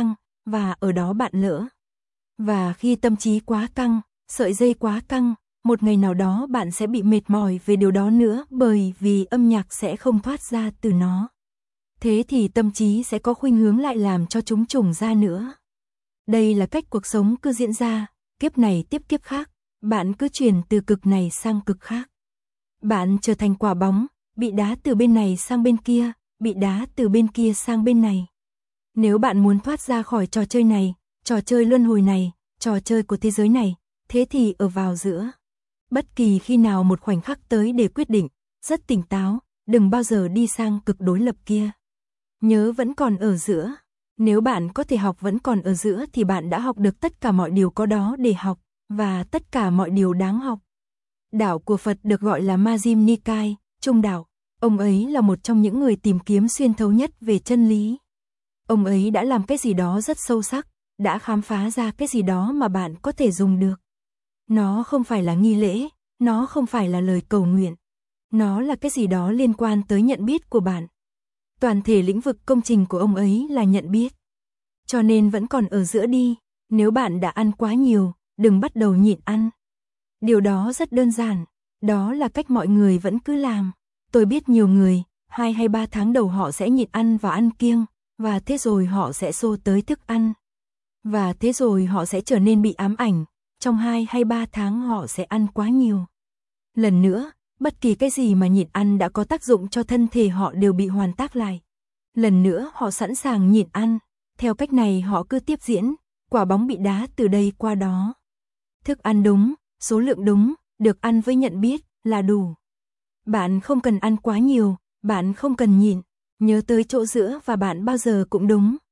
và ở đó bạn lỡ. Và khi tâm trí quá căng, sợi dây quá căng, một ngày nào đó bạn sẽ bị mệt mỏi về điều đó nữa bởi vì âm nhạc sẽ không thoát ra từ nó. Thế thì tâm trí sẽ có khuynh hướng lại làm cho chúng trùng ra nữa. Đây là cách cuộc sống cứ diễn ra, kiếp này tiếp kiếp khác, bạn cứ chuyển từ cực này sang cực khác. Bạn trở thành quả bóng, bị đá từ bên này sang bên kia, bị đá từ bên kia sang bên này. Nếu bạn muốn thoát ra khỏi trò chơi này, trò chơi luân hồi này, trò chơi của thế giới này, thế thì ở vào giữa. Bất kỳ khi nào một khoảnh khắc tới để quyết định, rất tỉnh táo, đừng bao giờ đi sang cực đối lập kia. Nhớ vẫn còn ở giữa. Nếu bạn có thể học vẫn còn ở giữa thì bạn đã học được tất cả mọi điều có đó để học, và tất cả mọi điều đáng học. Đạo của Phật được gọi là Majjhima Nikaya, Trung đạo. Ông ấy là một trong những người tìm kiếm xuyên thấu nhất về chân lý. Ông ấy đã làm cái gì đó rất sâu sắc, đã khám phá ra cái gì đó mà bạn có thể dùng được. Nó không phải là nghi lễ, nó không phải là lời cầu nguyện. Nó là cái gì đó liên quan tới nhận biết của bạn. Toàn thể lĩnh vực công trình của ông ấy là nhận biết. Cho nên vẫn còn ở giữa đi, nếu bạn đã ăn quá nhiều, đừng bắt đầu nhịn ăn. Điều đó rất đơn giản, đó là cách mọi người vẫn cứ làm. Tôi biết nhiều người, hai hay ba tháng đầu họ sẽ nhịn ăn và ăn kiêng, và thế rồi họ sẽ xô tới thức ăn. Và thế rồi họ sẽ trở nên bị ám ảnh, trong hai hay ba tháng họ sẽ ăn quá nhiều. Lần nữa, bất kỳ cái gì mà nhịn ăn đã có tác dụng cho thân thể họ đều bị hoàn tác lại. Lần nữa họ sẵn sàng nhịn ăn, theo cách này họ cứ tiếp diễn, quả bóng bị đá từ đây qua đó. Thức ăn đúng, số lượng đúng, được ăn với nhận biết là đủ. Bạn không cần ăn quá nhiều, bạn không cần nhịn, nhớ tới chỗ giữa và bạn bao giờ cũng đúng,